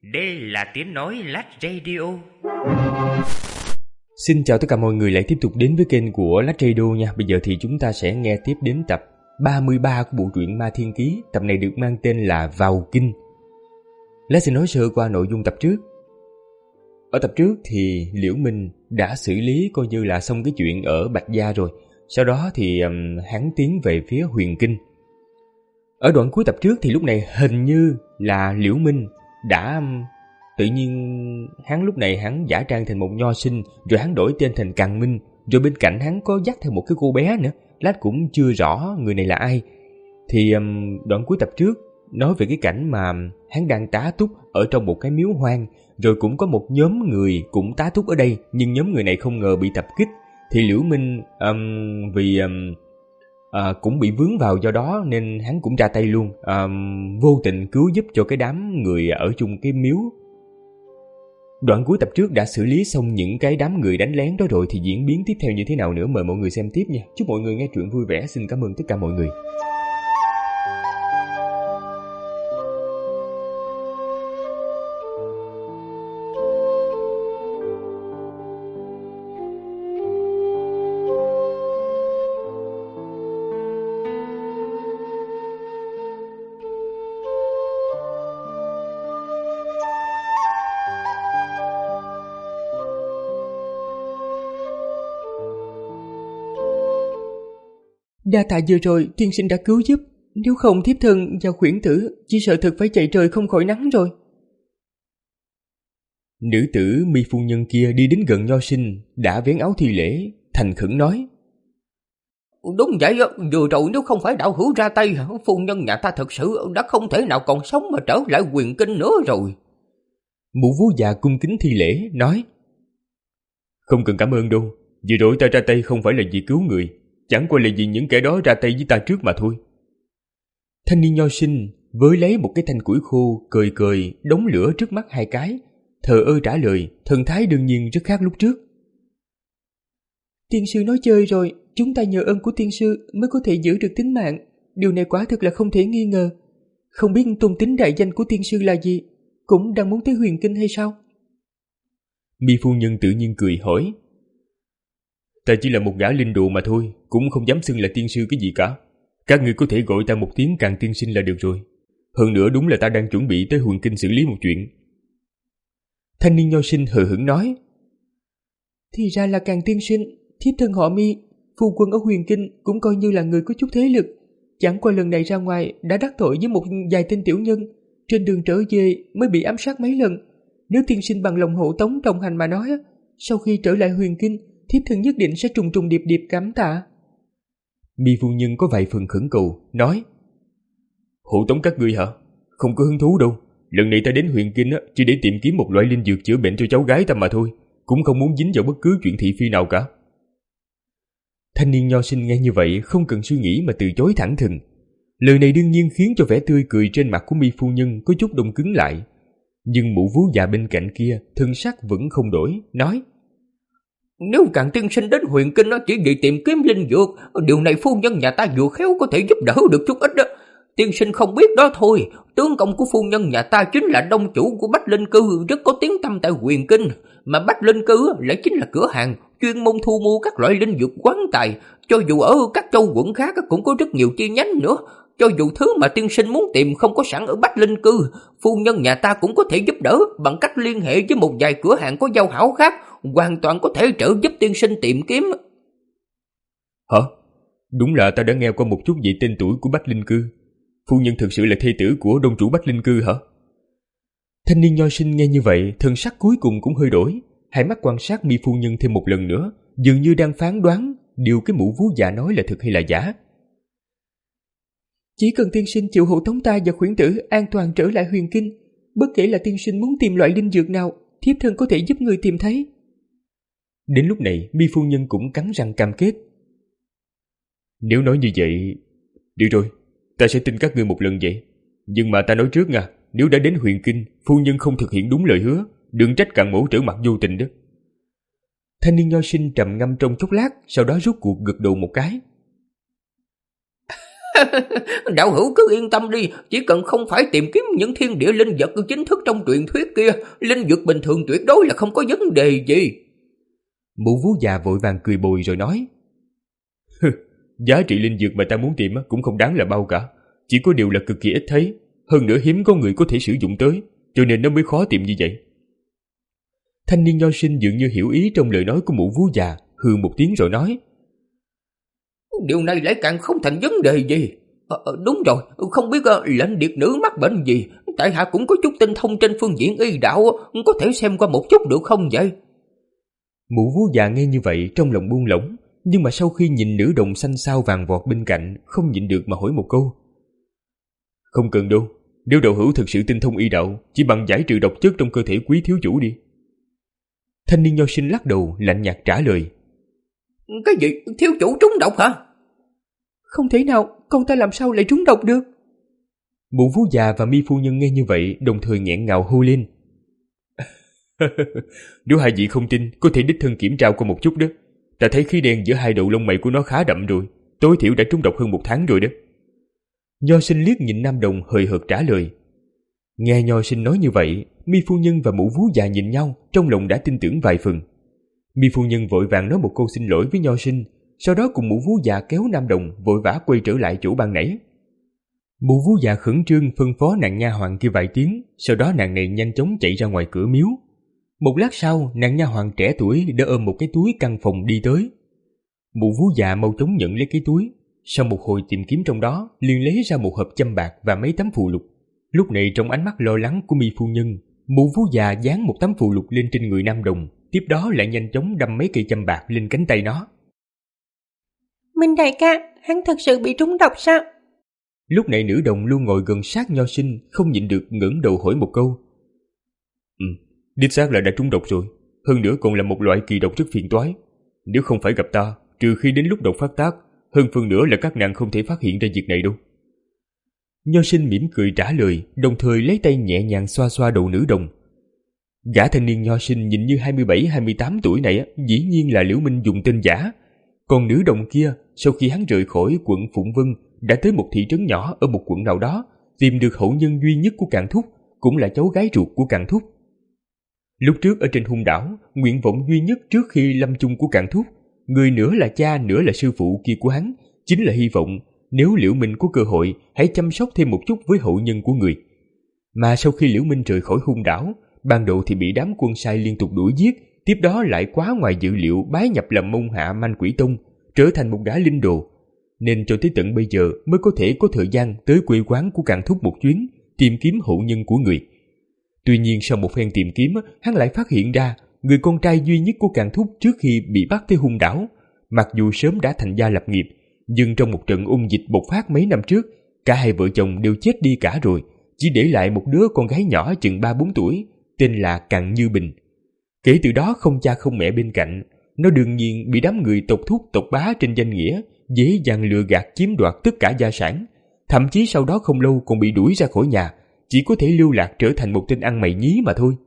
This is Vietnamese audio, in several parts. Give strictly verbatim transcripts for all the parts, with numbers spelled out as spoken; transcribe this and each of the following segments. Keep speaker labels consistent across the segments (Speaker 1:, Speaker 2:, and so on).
Speaker 1: Đây là tiếng nói Lát Radio.
Speaker 2: Xin chào tất cả mọi người lại tiếp tục đến với kênh của Lát Radio nha. Bây giờ thì chúng ta sẽ nghe tiếp đến tập ba mươi ba của bộ truyện Ma Thiên Ký. Tập này được mang tên là Vào Kinh. Lát sẽ nói sơ qua nội dung tập trước. Ở tập trước thì Liễu Minh đã xử lý coi như là xong cái chuyện ở Bạch Gia rồi. Sau đó thì um, hắn tiến về phía Huyền Kinh. Ở đoạn cuối tập trước thì lúc này hình như là Liễu Minh đã tự nhiên hắn lúc này hắn giả trang thành một nho sinh, rồi hắn đổi tên thành Càn Minh, rồi bên cạnh hắn có dắt theo một cái cô bé nữa. Lát cũng chưa rõ người này là ai. Thì um, đoạn cuối tập trước nói về cái cảnh mà hắn đang tá túc ở trong một cái miếu hoang, rồi cũng có một nhóm người cũng tá túc ở đây, nhưng nhóm người này không ngờ bị tập kích. Thì Liễu Minh um, vì um, uh, cũng bị vướng vào do đó nên hắn cũng ra tay luôn, um, vô tình cứu giúp cho cái đám người ở chung cái miếu. Đoạn cuối tập trước đã xử lý xong những cái đám người đánh lén đó rồi, thì diễn biến tiếp theo như thế nào nữa mời mọi người xem tiếp nha. Chúc mọi người nghe truyện vui vẻ. Xin cảm ơn tất cả mọi người.
Speaker 3: Đa tạ vừa rồi tiên sinh đã cứu giúp, nếu không thiếp thân và khuyển tử chỉ sợ thực phải chạy trời không khỏi nắng rồi.
Speaker 2: Nữ tử Mi phu nhân kia đi đến gần nho sinh, đã vén áo thi lễ, thành khẩn nói:
Speaker 4: Đúng vậy, vừa rồi nếu không phải đạo hữu ra tay, phu nhân nhà ta thật sự đã không thể nào còn sống mà trở lại Huyền Kinh nữa rồi.
Speaker 2: Mụ vú già cung kính thi lễ nói: Không cần cảm ơn đâu, vừa rồi ta ra tay không phải là vì cứu người, chẳng qua là vì những kẻ đó ra tay với ta trước mà thôi. Thanh niên nho sinh với lấy một cái thanh củi khô, cười cười đống lửa trước mắt hai cái, thờ ơ trả lời, thần thái đương nhiên rất khác lúc trước.
Speaker 3: Tiên sư nói chơi rồi, chúng ta nhờ ơn của tiên sư mới có thể giữ được tính mạng, điều này quả thực là không thể nghi ngờ. Không biết tôn tính đại danh của tiên sư là gì, cũng đang muốn tới Huyền Kinh hay sao?
Speaker 2: Mi phu nhân tự nhiên cười hỏi: Ta chỉ là một gã linh đù mà thôi, cũng không dám xưng là tiên sư cái gì cả. Các ngươi có thể gọi ta một tiếng Càn tiên sinh là được rồi. Hơn nữa đúng là ta đang chuẩn bị tới Huyền Kinh xử lý một chuyện.
Speaker 3: Thanh niên nho sinh hờ hững nói: Thì ra là Càn tiên sinh, thiếp thân họ Mi, phu quân ở Huyền Kinh cũng coi như là người có chút thế lực. Chẳng qua lần này ra ngoài đã đắc tội với một vài tên tiểu nhân, trên đường trở về mới bị ám sát mấy lần. Nếu tiên sinh bằng lòng hộ tống đồng hành mà nói, sau khi trở lại Huyền Kinh, thiếp thân nhất định sẽ trùng trùng điệp điệp cảm tạ.
Speaker 2: Mi phu nhân có vài phần khẩn cầu, nói: Hộ tống các ngươi hả? Không có hứng thú đâu. Lần này ta đến Huyền Kinh á, chỉ để tìm kiếm một loại linh dược chữa bệnh cho cháu gái ta mà thôi, cũng không muốn dính vào bất cứ chuyện thị phi nào cả. Thanh niên nho sinh nghe như vậy không cần suy nghĩ mà từ chối thẳng thừng. Lời này đương nhiên khiến cho vẻ tươi cười trên mặt của Mi phu nhân có chút đông cứng lại. Nhưng mụ vú già bên cạnh kia thân sắc vẫn không đổi, nói:
Speaker 4: Nếu Càn tiên sinh đến Huyền Kinh chỉ vì tìm kiếm linh dược, điều này phu nhân nhà ta vừa khéo có thể giúp đỡ được chút ít đó. Tiên sinh không biết đó thôi, tướng công của phu nhân nhà ta chính là đông chủ của Bách Linh Cư, rất có tiếng tăm tại Huyền Kinh, mà Bách Linh Cư lại chính là cửa hàng chuyên môn thu mua các loại linh dược quán tài, cho dù ở các châu quận khác cũng có rất nhiều chi nhánh nữa. Cho dù thứ mà tiên sinh muốn tìm không có sẵn ở Bách Linh Cư, phu nhân nhà ta cũng có thể giúp đỡ bằng cách liên hệ với một vài cửa hàng có giao hảo khác, hoàn toàn có thể trợ giúp tiên sinh tìm kiếm.
Speaker 2: Hả? Đúng là ta đã nghe qua một chút về tên tuổi của Bách Linh Cư. Phu nhân thực sự là thê tử của đông chủ Bách Linh Cư hả?
Speaker 3: Thanh niên nho sinh nghe như vậy, thần sắc cuối cùng cũng hơi đổi, hai mắt quan sát Mi phu nhân thêm một lần nữa, dường như đang phán đoán điều cái mụ vú già nói là thực hay là giả. Chỉ cần tiên sinh chịu hộ tống ta và khuyển tử an toàn trở lại Huyền Kinh, bất kể là tiên sinh muốn tìm loại linh dược nào, thiếp thân có thể giúp người tìm thấy.
Speaker 2: Đến lúc này Mi phu nhân cũng cắn răng cam kết. Nếu nói như vậy, được rồi, ta sẽ tin các ngươi một lần vậy. Nhưng mà ta nói trước nha, nếu đã đến Huyền Kinh, phu nhân không thực hiện đúng lời hứa, đừng trách Càn mỗ trở mặt vô tình đó.
Speaker 3: Thanh niên nho sinh trầm ngâm trong chốc lát, sau đó rút cuộc gật đầu một cái.
Speaker 4: Đạo hữu cứ yên tâm đi, chỉ cần không phải tìm kiếm những thiên địa linh vật chính thức trong truyền thuyết kia, linh vật bình thường tuyệt đối là không có vấn đề gì.
Speaker 2: Mụ vú già vội vàng cười bồi rồi nói: Giá trị linh dược mà ta muốn tìm cũng không đáng là bao cả, chỉ có điều là cực kỳ ít thấy, hơn nữa hiếm có người có thể sử dụng tới, cho nên nó mới khó tìm như vậy. Thanh niên nho sinh dường như hiểu ý trong lời nói của mụ vú già, hừ một tiếng rồi nói:
Speaker 4: Điều này lại càng không thành vấn đề gì. À, đúng rồi, không biết uh, lệnh điệt nữ mắc bệnh gì, tại hạ cũng có chút tinh thông trên phương diện y đạo, có thể xem qua một chút được không vậy?
Speaker 2: Mụ vú già nghe như vậy trong lòng buông lỏng, nhưng mà sau khi nhìn nữ đồng xanh xao vàng vọt bên cạnh, không nhịn được mà hỏi một câu: Không cần đâu, nếu đạo hữu thực sự tinh thông y đạo, chỉ bằng giải trừ độc chất trong cơ thể quý thiếu chủ đi. Thanh niên nho sinh lắc đầu lạnh nhạt trả lời:
Speaker 4: Cái gì? Thiếu chủ trúng độc hả?
Speaker 3: Không thể nào, con ta làm sao lại trúng độc được?
Speaker 2: Mụ vú già và Mi phu nhân nghe như vậy đồng thời nghẹn ngào hô lên: Nếu hai vị không tin, có thể đích thân kiểm tra qua một chút đó. Ta thấy khí đen giữa hai đầu lông mày của nó khá đậm rồi, tối thiểu đã trúng độc hơn một tháng rồi đó. Nho sinh liếc nhìn nam đồng hời hợt trả lời. Nghe nho sinh nói như vậy, Mi phu nhân và mụ vú già nhìn nhau, trong lòng đã tin tưởng vài phần. Mi phu nhân vội vàng nói một câu xin lỗi với nho sinh, sau đó cùng mụ vú già kéo nam đồng vội vã quay trở lại chỗ ban nãy. Mụ vú già khẩn trương phân phó nàng nha hoàn kia vài tiếng, sau đó nàng này nhanh chóng chạy ra ngoài cửa miếu. Một lát sau, nàng nha hoàn trẻ tuổi đã ôm một cái túi căn phòng đi tới. Mụ vú già mau chóng nhận lấy cái túi, sau một hồi tìm kiếm trong đó, liền lấy ra một hộp châm bạc và mấy tấm phù lục. Lúc này trong ánh mắt lo lắng của Mi phu nhân, mụ vú già dán một tấm phù lục lên trên người nam đồng, tiếp đó lại nhanh chóng đâm mấy cây châm bạc lên cánh tay nó.
Speaker 3: Minh đại ca, hắn thật sự bị trúng độc sao?
Speaker 2: Lúc này nữ đồng luôn ngồi gần sát nho sinh, không nhịn được ngẩng đầu hỏi một câu. Ừ, đích xác là đã trúng độc rồi, hơn nữa còn là một loại kỳ độc rất phiền toái. Nếu không phải gặp ta, trừ khi đến lúc độc phát tác, hơn phần nữa là các nàng không thể phát hiện ra việc này đâu. Nho sinh mỉm cười trả lời, đồng thời lấy tay nhẹ nhàng xoa xoa đầu nữ đồng. Gã thanh niên nho sinh nhìn như hai mươi bảy hai mươi tám tuổi này dĩ nhiên là Liễu Minh dùng tên giả. Còn nữ đồng kia, sau khi hắn rời khỏi quận Phụng Vân, đã tới một thị trấn nhỏ ở một quận nào đó, tìm được hậu nhân duy nhất của Càn Thúc, cũng là cháu gái ruột của Càn Thúc. Lúc trước ở trên hung đảo, nguyện vọng duy nhất trước khi lâm chung của Càn Thúc, người nửa là cha nửa là sư phụ kia của hắn, chính là hy vọng nếu Liễu Minh có cơ hội hãy chăm sóc thêm một chút với hậu nhân của người. Mà sau khi Liễu Minh rời khỏi hung đảo, ban đầu thì bị đám quân sai liên tục đuổi giết, tiếp đó lại quá ngoài dự liệu bái nhập làm môn hạ Manh Quỷ Tông, trở thành một gã linh đồ, nên cho tới tận bây giờ mới có thể có thời gian tới quê quán của Càn Thúc một chuyến, tìm kiếm hậu nhân của người. Tuy nhiên sau một phen tìm kiếm, hắn lại phát hiện ra người con trai duy nhất của Càn Thúc trước khi bị bắt tới hung đảo, mặc dù sớm đã thành gia lập nghiệp, nhưng trong một trận ung dịch bộc phát mấy năm trước, cả hai vợ chồng đều chết đi cả rồi, chỉ để lại một đứa con gái nhỏ chừng ba bốn tuổi, tên là Càn Như Bình. Kể từ đó không cha không mẹ bên cạnh, nó đương nhiên bị đám người tộc thúc tộc bá trên danh nghĩa dễ dàng lừa gạt chiếm đoạt tất cả gia sản, thậm chí sau đó không lâu còn bị đuổi ra khỏi nhà, chỉ có thể lưu lạc trở thành một tên ăn mày nhí mà thôi.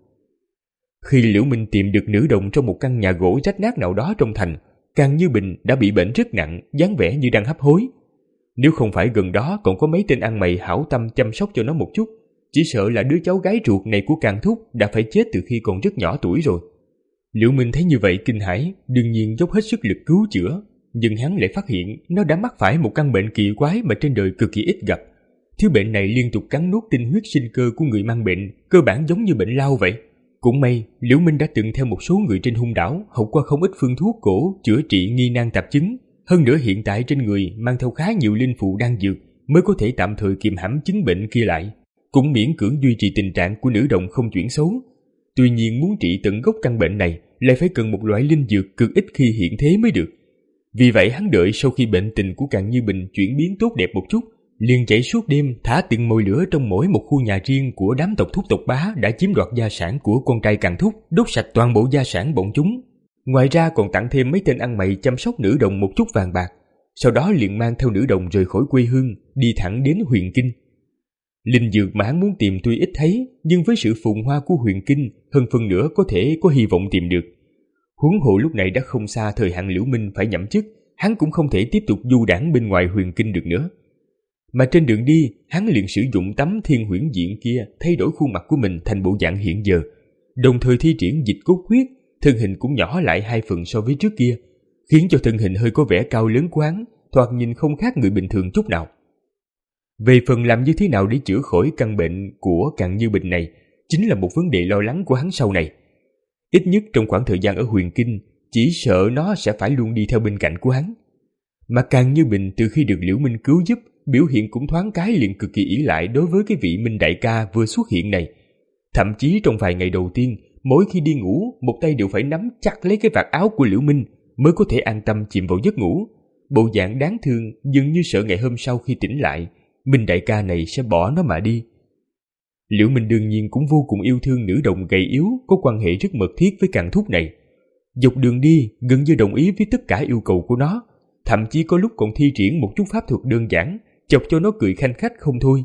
Speaker 2: Khi Liễu Minh tìm được nữ đồng trong một căn nhà gỗ rách nát nào đó trong thành, Càn Như Bình đã bị bệnh rất nặng, dáng vẻ như đang hấp hối. Nếu không phải gần đó còn có mấy tên ăn mày hảo tâm chăm sóc cho nó một chút, chỉ sợ là đứa cháu gái ruột này của Càn Thúc đã phải chết từ khi còn rất nhỏ tuổi rồi. Liễu Minh thấy như vậy kinh hãi, đương nhiên dốc hết sức lực cứu chữa, nhưng hắn lại phát hiện nó đã mắc phải một căn bệnh kỳ quái mà trên đời cực kỳ ít gặp. Thứ bệnh này liên tục cắn nuốt tinh huyết sinh cơ của người mang bệnh, cơ bản giống như bệnh lao vậy. Cũng may, Liễu Minh đã từng theo một số người trên hung đảo học qua không ít phương thuốc cổ chữa trị nghi nan tạp chứng, hơn nữa hiện tại trên người mang theo khá nhiều linh phụ đan dược mới có thể tạm thời kiềm hãm chứng bệnh kia lại, cũng miễn cưỡng duy trì tình trạng của nữ đồng không chuyển xấu. Tuy nhiên muốn trị tận gốc căn bệnh này lại phải cần một loại linh dược cực ít khi hiện thế mới được. Vì vậy hắn đợi sau khi bệnh tình của Càn Như Bình chuyển biến tốt đẹp một chút, liền chạy suốt đêm thả từng mồi lửa trong mỗi một khu nhà riêng của đám tộc thúc tộc bá đã chiếm đoạt gia sản của con trai Càn Thúc, đốt sạch toàn bộ gia sản bọn chúng. Ngoài ra còn tặng thêm mấy tên ăn mày chăm sóc nữ đồng một chút vàng bạc, sau đó liền mang theo nữ đồng rời khỏi quê hương, đi thẳng đến Huyền Kinh. Linh dược mà hắn muốn tìm tuy ít thấy, nhưng với sự phồn hoa của Huyền Kinh, hơn phần nữa có thể có hy vọng tìm được. Huống hồ lúc này đã không xa thời hạn Liễu Minh phải nhậm chức, hắn cũng không thể tiếp tục du đãng bên ngoài Huyền Kinh được nữa. Mà trên đường đi, hắn liền sử dụng tấm thiên huyễn diện kia thay đổi khuôn mặt của mình thành bộ dạng hiện giờ, đồng thời thi triển dịch cốt huyết, thân hình cũng nhỏ lại hai phần so với trước kia, khiến cho thân hình hơi có vẻ cao lớn của hắn, thoạt nhìn không khác người bình thường chút nào. Về phần làm như thế nào để chữa khỏi căn bệnh của Càn Như Bình này, chính là một vấn đề lo lắng của hắn sau này. Ít nhất trong khoảng thời gian ở Huyền Kinh, chỉ sợ nó sẽ phải luôn đi theo bên cạnh của hắn. Mà Càn Như Bình từ khi được Liễu Minh cứu giúp, biểu hiện cũng thoáng cái liền cực kỳ ỷ lại đối với cái vị Minh đại ca vừa xuất hiện này. Thậm chí trong vài ngày đầu tiên, mỗi khi đi ngủ, một tay đều phải nắm chặt lấy cái vạt áo của Liễu Minh mới có thể an tâm chìm vào giấc ngủ. Bộ dạng đáng thương, dường như sợ ngày hôm sau khi tỉnh lại, Minh đại ca này sẽ bỏ nó mà đi. Liễu Minh đương nhiên cũng vô cùng yêu thương nữ đồng gầy yếu có quan hệ rất mật thiết với Càn Thúc này. Dọc đường đi, gần như đồng ý với tất cả yêu cầu của nó, thậm chí có lúc còn thi triển một chút pháp thuật đơn giản, chọc cho nó cười khanh khách không thôi.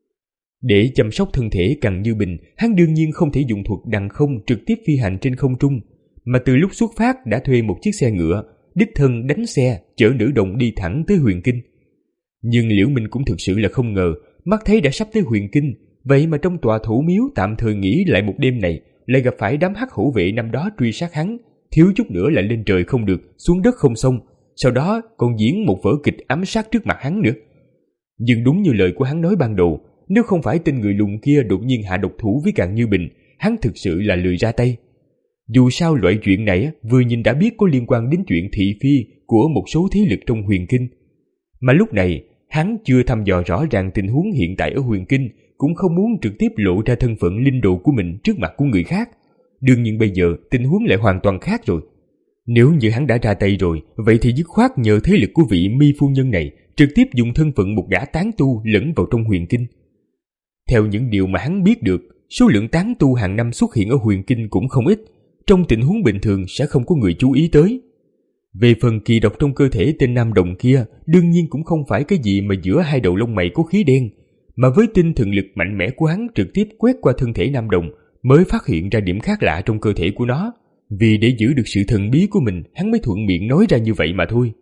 Speaker 2: Để chăm sóc thân thể Càn Như Bình, hắn đương nhiên không thể dùng thuật đằng không trực tiếp phi hành trên không trung, mà từ lúc xuất phát đã thuê một chiếc xe ngựa, đích thân đánh xe chở nữ đồng đi thẳng tới Huyền Kinh. Nhưng Liễu Minh cũng thực sự là không ngờ, mắt thấy đã sắp tới Huyền Kinh, vậy mà trong tòa thủ miếu tạm thời nghỉ lại một đêm này, lại gặp phải đám hắc hổ vệ năm đó truy sát hắn, thiếu chút nữa là lên trời không được, xuống đất không xong, sau đó còn diễn một vở kịch ám sát trước mặt hắn nữa. Nhưng đúng như lời của hắn nói ban đầu, nếu không phải tên người lùn kia đột nhiên hạ độc thủ với Càn Như Bình, hắn thực sự là lười ra tay. Dù sao loại chuyện này vừa nhìn đã biết có liên quan đến chuyện thị phi của một số thế lực trong Huyền Kinh. Mà lúc này, hắn chưa thăm dò rõ ràng tình huống hiện tại ở Huyền Kinh, cũng không muốn trực tiếp lộ ra thân phận linh đồ của mình trước mặt của người khác. Đương nhiên bây giờ tình huống lại hoàn toàn khác rồi. Nếu như hắn đã ra tay rồi, vậy thì dứt khoát nhờ thế lực của vị Mi phu nhân này trực tiếp dùng thân phận một gã tán tu lẫn vào trong Huyền Kinh. Theo những điều mà hắn biết được, số lượng tán tu hàng năm xuất hiện ở Huyền Kinh cũng không ít, trong tình huống bình thường sẽ không có người chú ý tới. Về phần kỳ độc trong cơ thể tên nam đồng kia, đương nhiên cũng không phải cái gì mà giữa hai đầu lông mày có khí đen, mà với tinh thần lực mạnh mẽ của hắn trực tiếp quét qua thân thể nam đồng, mới phát hiện ra điểm khác lạ trong cơ thể của nó. Vì để giữ được sự thần bí của mình, hắn mới thuận miệng nói ra như vậy mà thôi.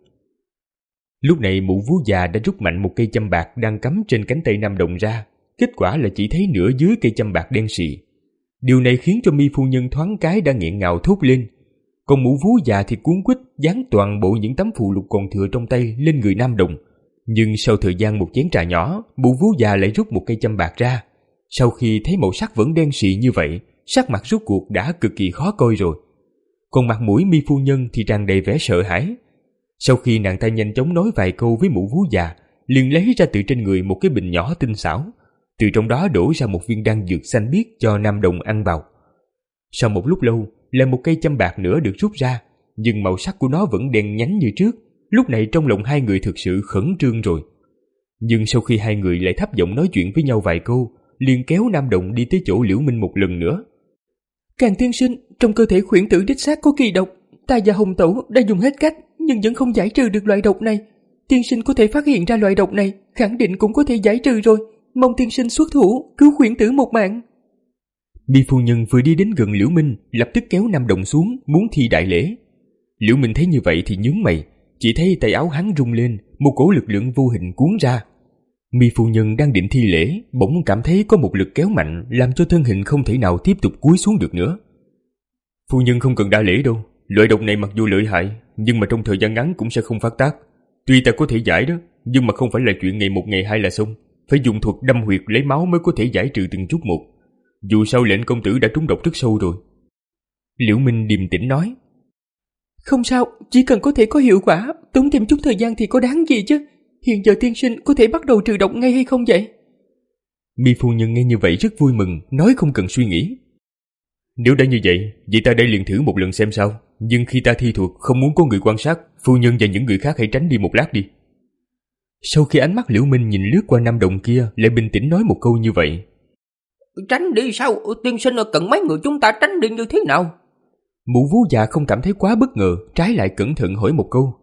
Speaker 2: Lúc này mụ vú già đã rút mạnh một cây châm bạc đang cắm trên cánh tay nam đồng ra, kết quả là chỉ thấy nửa dưới cây châm bạc đen sì. Điều này khiến cho Mi phu nhân thoáng cái đã nghẹn ngào thốt lên, còn mụ vú già thì cuống quýt dán toàn bộ những tấm phù lục còn thừa trong tay lên người nam đồng. Nhưng sau thời gian một chén trà nhỏ, mụ vú già lại rút một cây châm bạc ra. Sau khi thấy màu sắc vẫn đen sì như vậy, sắc mặt rốt cuộc đã cực kỳ khó coi rồi. Còn mặt mũi Mi phu nhân thì tràn đầy vẻ sợ hãi. Sau khi nàng ta nhanh chóng nói vài câu với mụ vú già, liền lấy ra từ trên người một cái bình nhỏ tinh xảo, từ trong đó đổ ra một viên đan dược xanh biếc cho nam đồng ăn vào. Sau một lúc lâu, là một cây châm bạc nữa được rút ra, nhưng màu sắc của nó vẫn đen nhánh như trước. Lúc này trong lòng hai người thực sự khẩn trương rồi. Nhưng sau khi hai người lại thấp giọng nói chuyện với nhau vài câu, liền kéo nam đồng đi tới chỗ Liễu Minh một lần nữa.
Speaker 3: Càn tiên sinh, trong cơ thể khuyển tử đích xác có kỳ độc, ta và Hồng Tẩu đã dùng hết cách nhưng vẫn không giải trừ được loại độc này. Tiên sinh có thể phát hiện ra loại độc này, khẳng định cũng có thể giải trừ rồi. Mong tiên sinh xuất thủ cứu khuyển tử một mạng.
Speaker 2: Mi phu nhân vừa đi đến gần Liễu Minh, lập tức kéo nam đồng xuống muốn thi đại lễ. Liễu Minh thấy như vậy thì nhướng mày, chỉ thấy tay áo hắn rung lên, một cỗ lực lượng vô hình cuốn ra. Mi phu nhân đang định thi lễ, bỗng cảm thấy có một lực kéo mạnh làm cho thân hình không thể nào tiếp tục cúi xuống được nữa. Phu nhân không cần đa lễ đâu, loại độc này mặc dù lợi hại, nhưng mà trong thời gian ngắn cũng sẽ không phát tác. Tuy ta có thể giải đó, nhưng mà không phải là chuyện ngày một ngày hai là xong, phải dùng thuật đâm huyệt lấy máu mới có thể giải trừ từng chút một. Dù sao lệnh công tử đã trúng độc rất sâu rồi. Liễu Minh điềm tĩnh nói.
Speaker 3: Không sao, chỉ cần có thể có hiệu quả, tốn thêm chút thời gian thì có đáng gì chứ. Hiện giờ tiên sinh có thể bắt đầu trừ độc ngay hay không vậy?
Speaker 2: Mi phu nhân nghe như vậy rất vui mừng, nói không cần suy nghĩ. Nếu đã như vậy, vậy ta đây liền thử một lần xem sao. Nhưng khi ta thi thuật không muốn có người quan sát, phu nhân và những người khác hãy tránh đi một lát đi. Sau khi ánh mắt Liễu Minh nhìn lướt qua nam đồng kia, lại bình tĩnh nói một câu như vậy.
Speaker 4: Tránh đi sao? Tiên sinh cần mấy người chúng ta tránh đi như thế nào?
Speaker 2: Mụ vú già không cảm thấy quá bất ngờ, trái lại cẩn thận hỏi một câu.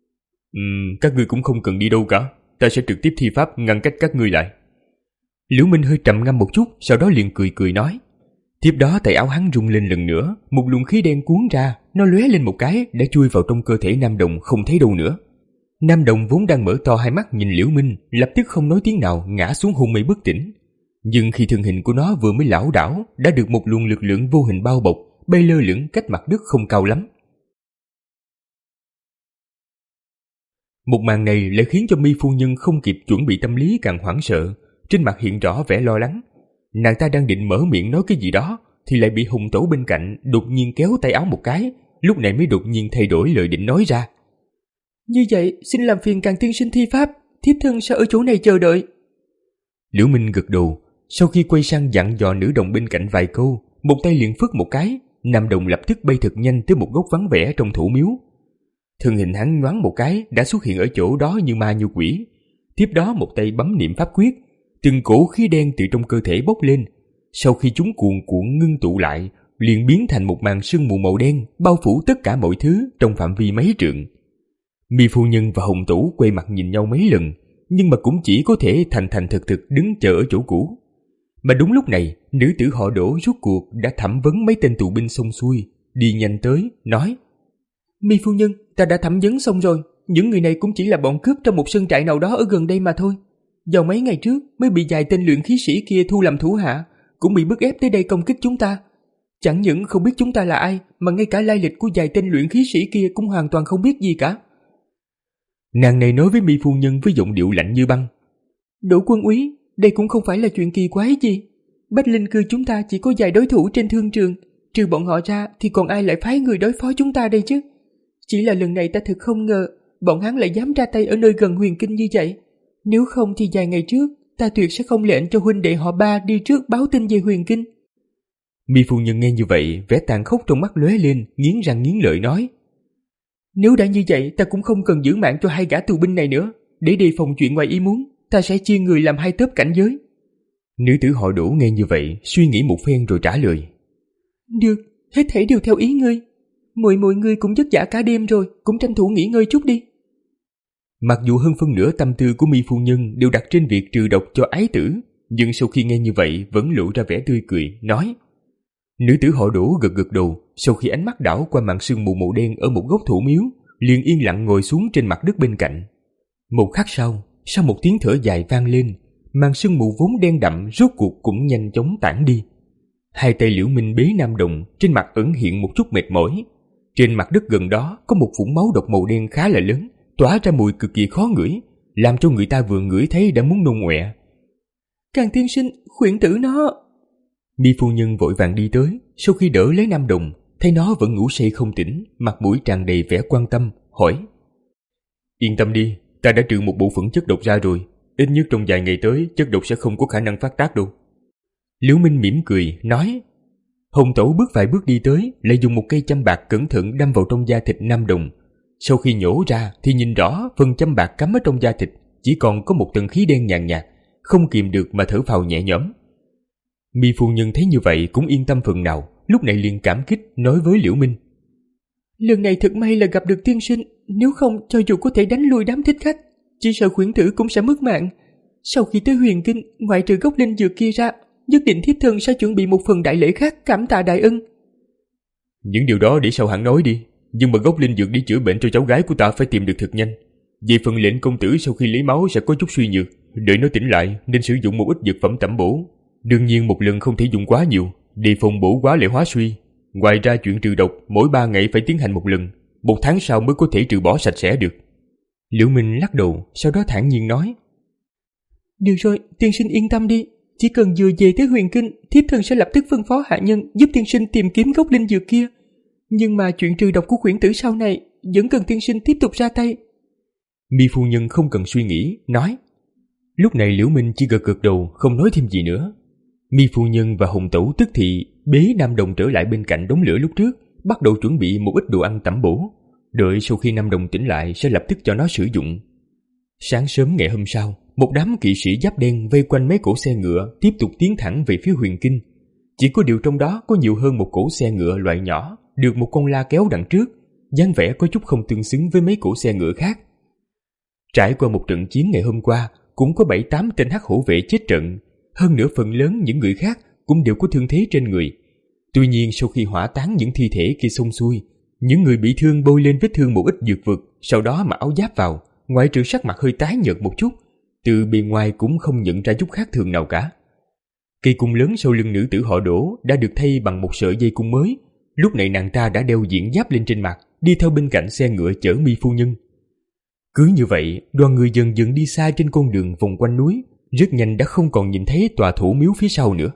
Speaker 2: Ừm, các ngươi cũng không cần đi đâu cả, ta sẽ trực tiếp thi pháp ngăn cách các ngươi lại. Liễu Minh hơi trầm ngâm một chút, sau đó liền cười cười nói. Tiếp đó tay áo hắn rung lên lần nữa, một luồng khí đen cuốn ra, nó lóe lên một cái đã chui vào trong cơ thể nam đồng không thấy đâu nữa. Nam Đồng vốn đang mở to hai mắt nhìn Liễu Minh, lập tức không nói tiếng nào ngã xuống hôn mê bất tỉnh. Nhưng khi thân hình của nó vừa mới lảo đảo, đã được một luồng lực lượng vô hình bao bọc, bay lơ lửng cách mặt đất không cao lắm. Một màn này lại khiến cho Mi phu nhân không kịp chuẩn bị tâm lý càng hoảng sợ, trên mặt hiện rõ vẻ lo lắng. Nàng ta đang định mở miệng nói cái gì đó thì lại bị Hùng Tẩu bên cạnh đột nhiên kéo tay áo một cái, lúc này mới đột nhiên thay đổi lời định nói ra.
Speaker 3: Như vậy xin làm phiền Càng tiên sinh thi pháp, thiếp thân sẽ ở chỗ này chờ đợi.
Speaker 2: Liễu Minh gật đầu, sau khi quay sang dặn dò nữ đồng bên cạnh vài câu, một tay liền phất một cái, Nam Đồng lập tức bay thật nhanh tới một góc vắng vẻ trong thủ miếu. Thân hình hắn nhoáng một cái đã xuất hiện ở chỗ đó như ma như quỷ. Tiếp đó một tay bấm niệm pháp quyết, từng cổ khí đen từ trong cơ thể bốc lên. Sau khi chúng cuồn cuộn ngưng tụ lại, liền biến thành một màn sương mù màu đen bao phủ tất cả mọi thứ trong phạm vi mấy trượng. Mi phu nhân và Hồng Tủ quay mặt nhìn nhau mấy lần, nhưng mà cũng chỉ có thể thành thành thực thực đứng chờ ở chỗ cũ. Mà đúng lúc này, nữ tử họ Đỗ rốt cuộc đã thẩm vấn mấy tên tù binh xong xuôi, đi nhanh tới, nói:
Speaker 3: Mi phu nhân, ta đã thẩm vấn xong rồi, những người này cũng chỉ là bọn cướp trong một sơn trại nào đó ở gần đây mà thôi. Vào mấy ngày trước mới bị vài tên luyện khí sĩ kia thu làm thủ hạ, cũng bị bức ép tới đây công kích chúng ta. Chẳng những không biết chúng ta là ai, mà ngay cả lai lịch của vài tên luyện khí sĩ kia cũng hoàn toàn không biết gì cả.
Speaker 2: Nàng này nói với Mi phu nhân với giọng điệu lạnh như băng:
Speaker 3: Đỗ quân úy, đây cũng không phải là chuyện kỳ quái gì. Bách Linh cư chúng ta chỉ có vài đối thủ trên thương trường, trừ bọn họ ra thì còn ai lại phái người đối phó chúng ta đây chứ? Chỉ là lần này ta thực không ngờ bọn hắn lại dám ra tay ở nơi gần Huyền Kinh như vậy. Nếu không thì vài ngày trước ta tuyệt sẽ không lệnh cho huynh đệ họ Ba đi trước báo tin về Huyền Kinh.
Speaker 2: Mi phu nhân nghe như vậy, vẻ tàn khốc trong mắt lóe lên, nghiến răng nghiến lợi nói:
Speaker 3: Nếu đã như vậy, ta cũng không cần giữ mạng cho hai gã tù binh này nữa. Để đề phòng chuyện ngoài ý muốn, ta sẽ chia người làm hai tớp cảnh giới.
Speaker 2: Nữ tử họ Đỗ nghe như vậy, suy nghĩ một phen rồi trả lời:
Speaker 3: Được, hết thảy đều theo ý ngươi. Mọi mọi người cũng vất vả cả đêm rồi, cũng tranh thủ nghỉ ngơi chút đi.
Speaker 2: Mặc dù hơn phân nửa tâm tư của Mi phu nhân đều đặt trên việc trừ độc cho ái tử, nhưng sau khi nghe như vậy vẫn lộ ra vẻ tươi cười, nói. Nữ tử họ Đỗ gật gật đầu, sau khi ánh mắt đảo qua màn sương mù màu đen ở một góc thủ miếu, liền yên lặng ngồi xuống trên mặt đất bên cạnh. Một khắc sau, sau một tiếng thở dài vang lên, màn sương mù vốn đen đậm rốt cuộc cũng nhanh chóng tản đi. Hai tay Liễu Minh bế Nam Đồng, trên mặt ẩn hiện một chút mệt mỏi. Trên mặt đất gần đó có một vũng máu độc màu đen khá là lớn, tỏa ra mùi cực kỳ khó ngửi, làm cho người ta vừa ngửi thấy đã muốn nôn ọe.
Speaker 3: Càng tiên sinh, khuyển tử nó...
Speaker 2: Mi phu nhân vội vàng đi tới, sau khi đỡ lấy Nam Đồng, thấy nó vẫn ngủ say không tỉnh, mặt mũi tràn đầy vẻ quan tâm, hỏi. Yên tâm đi, ta đã trừ một bộ phận chất độc ra rồi, ít nhất trong vài ngày tới chất độc sẽ không có khả năng phát tác đâu. Liễu Minh mỉm cười, nói. Hồng Tẩu bước vài bước đi tới, lại dùng một cây châm bạc cẩn thận đâm vào trong da thịt Nam Đồng. Sau khi nhổ ra thì nhìn rõ phần châm bạc cắm ở trong da thịt chỉ còn có một tầng khí đen nhàn nhạt, không kìm được mà thở phào nhẹ nhõm. Mi phu nhân thấy như vậy cũng yên tâm phần nào, lúc này liền cảm kích nói với Liễu Minh.
Speaker 3: Lần này thật may là gặp được tiên sinh, nếu không cho dù có thể đánh lui đám thích khách, chỉ sợ khuyển tử cũng sẽ mất mạng. Sau khi tới Huyền Kinh, ngoại trừ gốc linh dược kia ra, nhất định thiếp thân sẽ chuẩn bị một phần đại lễ khác cảm tạ đại ân.
Speaker 2: Những điều đó để sau hẳn nói đi, nhưng mà gốc linh dược đi chữa bệnh cho cháu gái của ta phải tìm được thật nhanh. Về phần lệnh công tử sau khi lấy máu sẽ có chút suy nhược, đợi nó tỉnh lại nên sử dụng một ít dược phẩm tẩm bổ. Đương nhiên một lần không thể dùng quá nhiều, đề phòng bổ quá lại hóa suy. Ngoài ra chuyện trừ độc mỗi ba ngày phải tiến hành một lần, một tháng sau mới có thể trừ bỏ sạch sẽ được. Liễu Minh lắc đầu, sau đó thản nhiên nói.
Speaker 3: Được rồi, tiên sinh yên tâm đi, chỉ cần vừa về tới Huyền Kinh, thiếp thân sẽ lập tức phân phó hạ nhân giúp tiên sinh tìm kiếm gốc linh dược kia. Nhưng mà chuyện trừ độc của khuyển tử sau này vẫn cần tiên sinh tiếp tục ra tay.
Speaker 2: Mi phu nhân không cần suy nghĩ, nói. Lúc này Liễu Minh chỉ gật gật đầu, không nói thêm gì nữa. Mi phu nhân và Hồng Tẩu tức thì bế Nam Đồng trở lại bên cạnh đống lửa lúc trước, bắt đầu chuẩn bị một ít đồ ăn tẩm bổ, đợi sau khi Nam Đồng tỉnh lại sẽ lập tức cho nó sử dụng. Sáng sớm ngày hôm sau, một đám kỵ sĩ giáp đen vây quanh mấy cỗ xe ngựa tiếp tục tiến thẳng về phía Huyền Kinh. Chỉ có điều trong đó có nhiều hơn một cỗ xe ngựa loại nhỏ, được một con la kéo đằng trước, dáng vẻ có chút không tương xứng với mấy cỗ xe ngựa khác. Trải qua một trận chiến ngày hôm qua, cũng có bảy tám tên hắc hổ vệ chết trận, hơn nữa phần lớn những người khác cũng đều có thương thế trên người. Tuy nhiên sau khi hỏa táng những thi thể kia xong xuôi, những người bị thương bôi lên vết thương một ít dược vật, sau đó mặc áo giáp vào, ngoại trừ sắc mặt hơi tái nhợt một chút, từ bề ngoài cũng không nhận ra chút khác thường nào cả. Cây cung lớn sau lưng nữ tử họ Đỗ đã được thay bằng một sợi dây cung mới. Lúc này nàng ta đã đeo diện giáp lên trên mặt, đi theo bên cạnh xe ngựa chở Mi phu nhân. Cứ như vậy, đoàn người dần dần đi xa trên con đường vòng quanh núi, rất nhanh đã không còn nhìn thấy tòa thủ miếu phía sau nữa.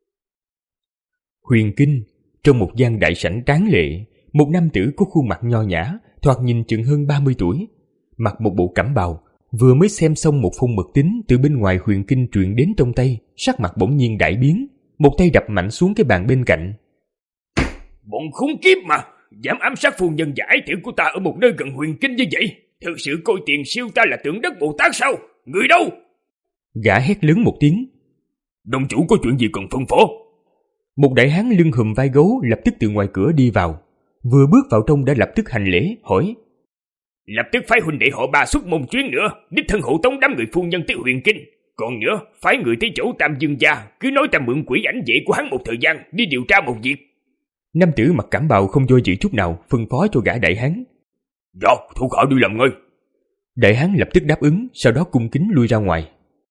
Speaker 2: Huyền Kinh, trong một gian đại sảnh tráng lệ, một nam tử có khuôn mặt nho nhã, thoạt nhìn chừng hơn ba mươi tuổi, mặc một bộ cẩm bào, vừa mới xem xong một phong mật tín từ bên ngoài Huyền Kinh truyền đến trong tay, sắc mặt bỗng nhiên đại biến, một tay đập mạnh xuống cái bàn bên cạnh.
Speaker 5: Bọn khốn kiếp mà, dám ám sát phu nhân và ái tử của ta ở một nơi gần Huyền Kinh như vậy, thực sự coi tiền siêu ta là tượng đất Bồ Tát sao? Người đâu?
Speaker 2: Gã hét lớn một tiếng.
Speaker 5: Đồng chủ có chuyện gì cần phân phó?
Speaker 2: Một đại hán lưng hùm vai gấu lập tức từ ngoài cửa đi vào, vừa bước vào trong đã lập tức hành lễ hỏi:
Speaker 5: Lập tức phái huynh đệ họ Ba xuất môn chuyến nữa, đích thân hộ tống đám người phu nhân tới Huyền Kinh. Còn nữa, phái người tới chỗ Tam Dương gia, cứ nói ta mượn quỷ ảnh vệ của hắn một thời gian đi điều tra một việc.
Speaker 2: Nam tử mặc cẩm bào không do dự chút nào, phân phó cho gã đại hán.
Speaker 5: Dạ, thủ hạ đi làm ngay.
Speaker 2: Đại hán lập tức đáp ứng, sau đó cung kính lui ra ngoài.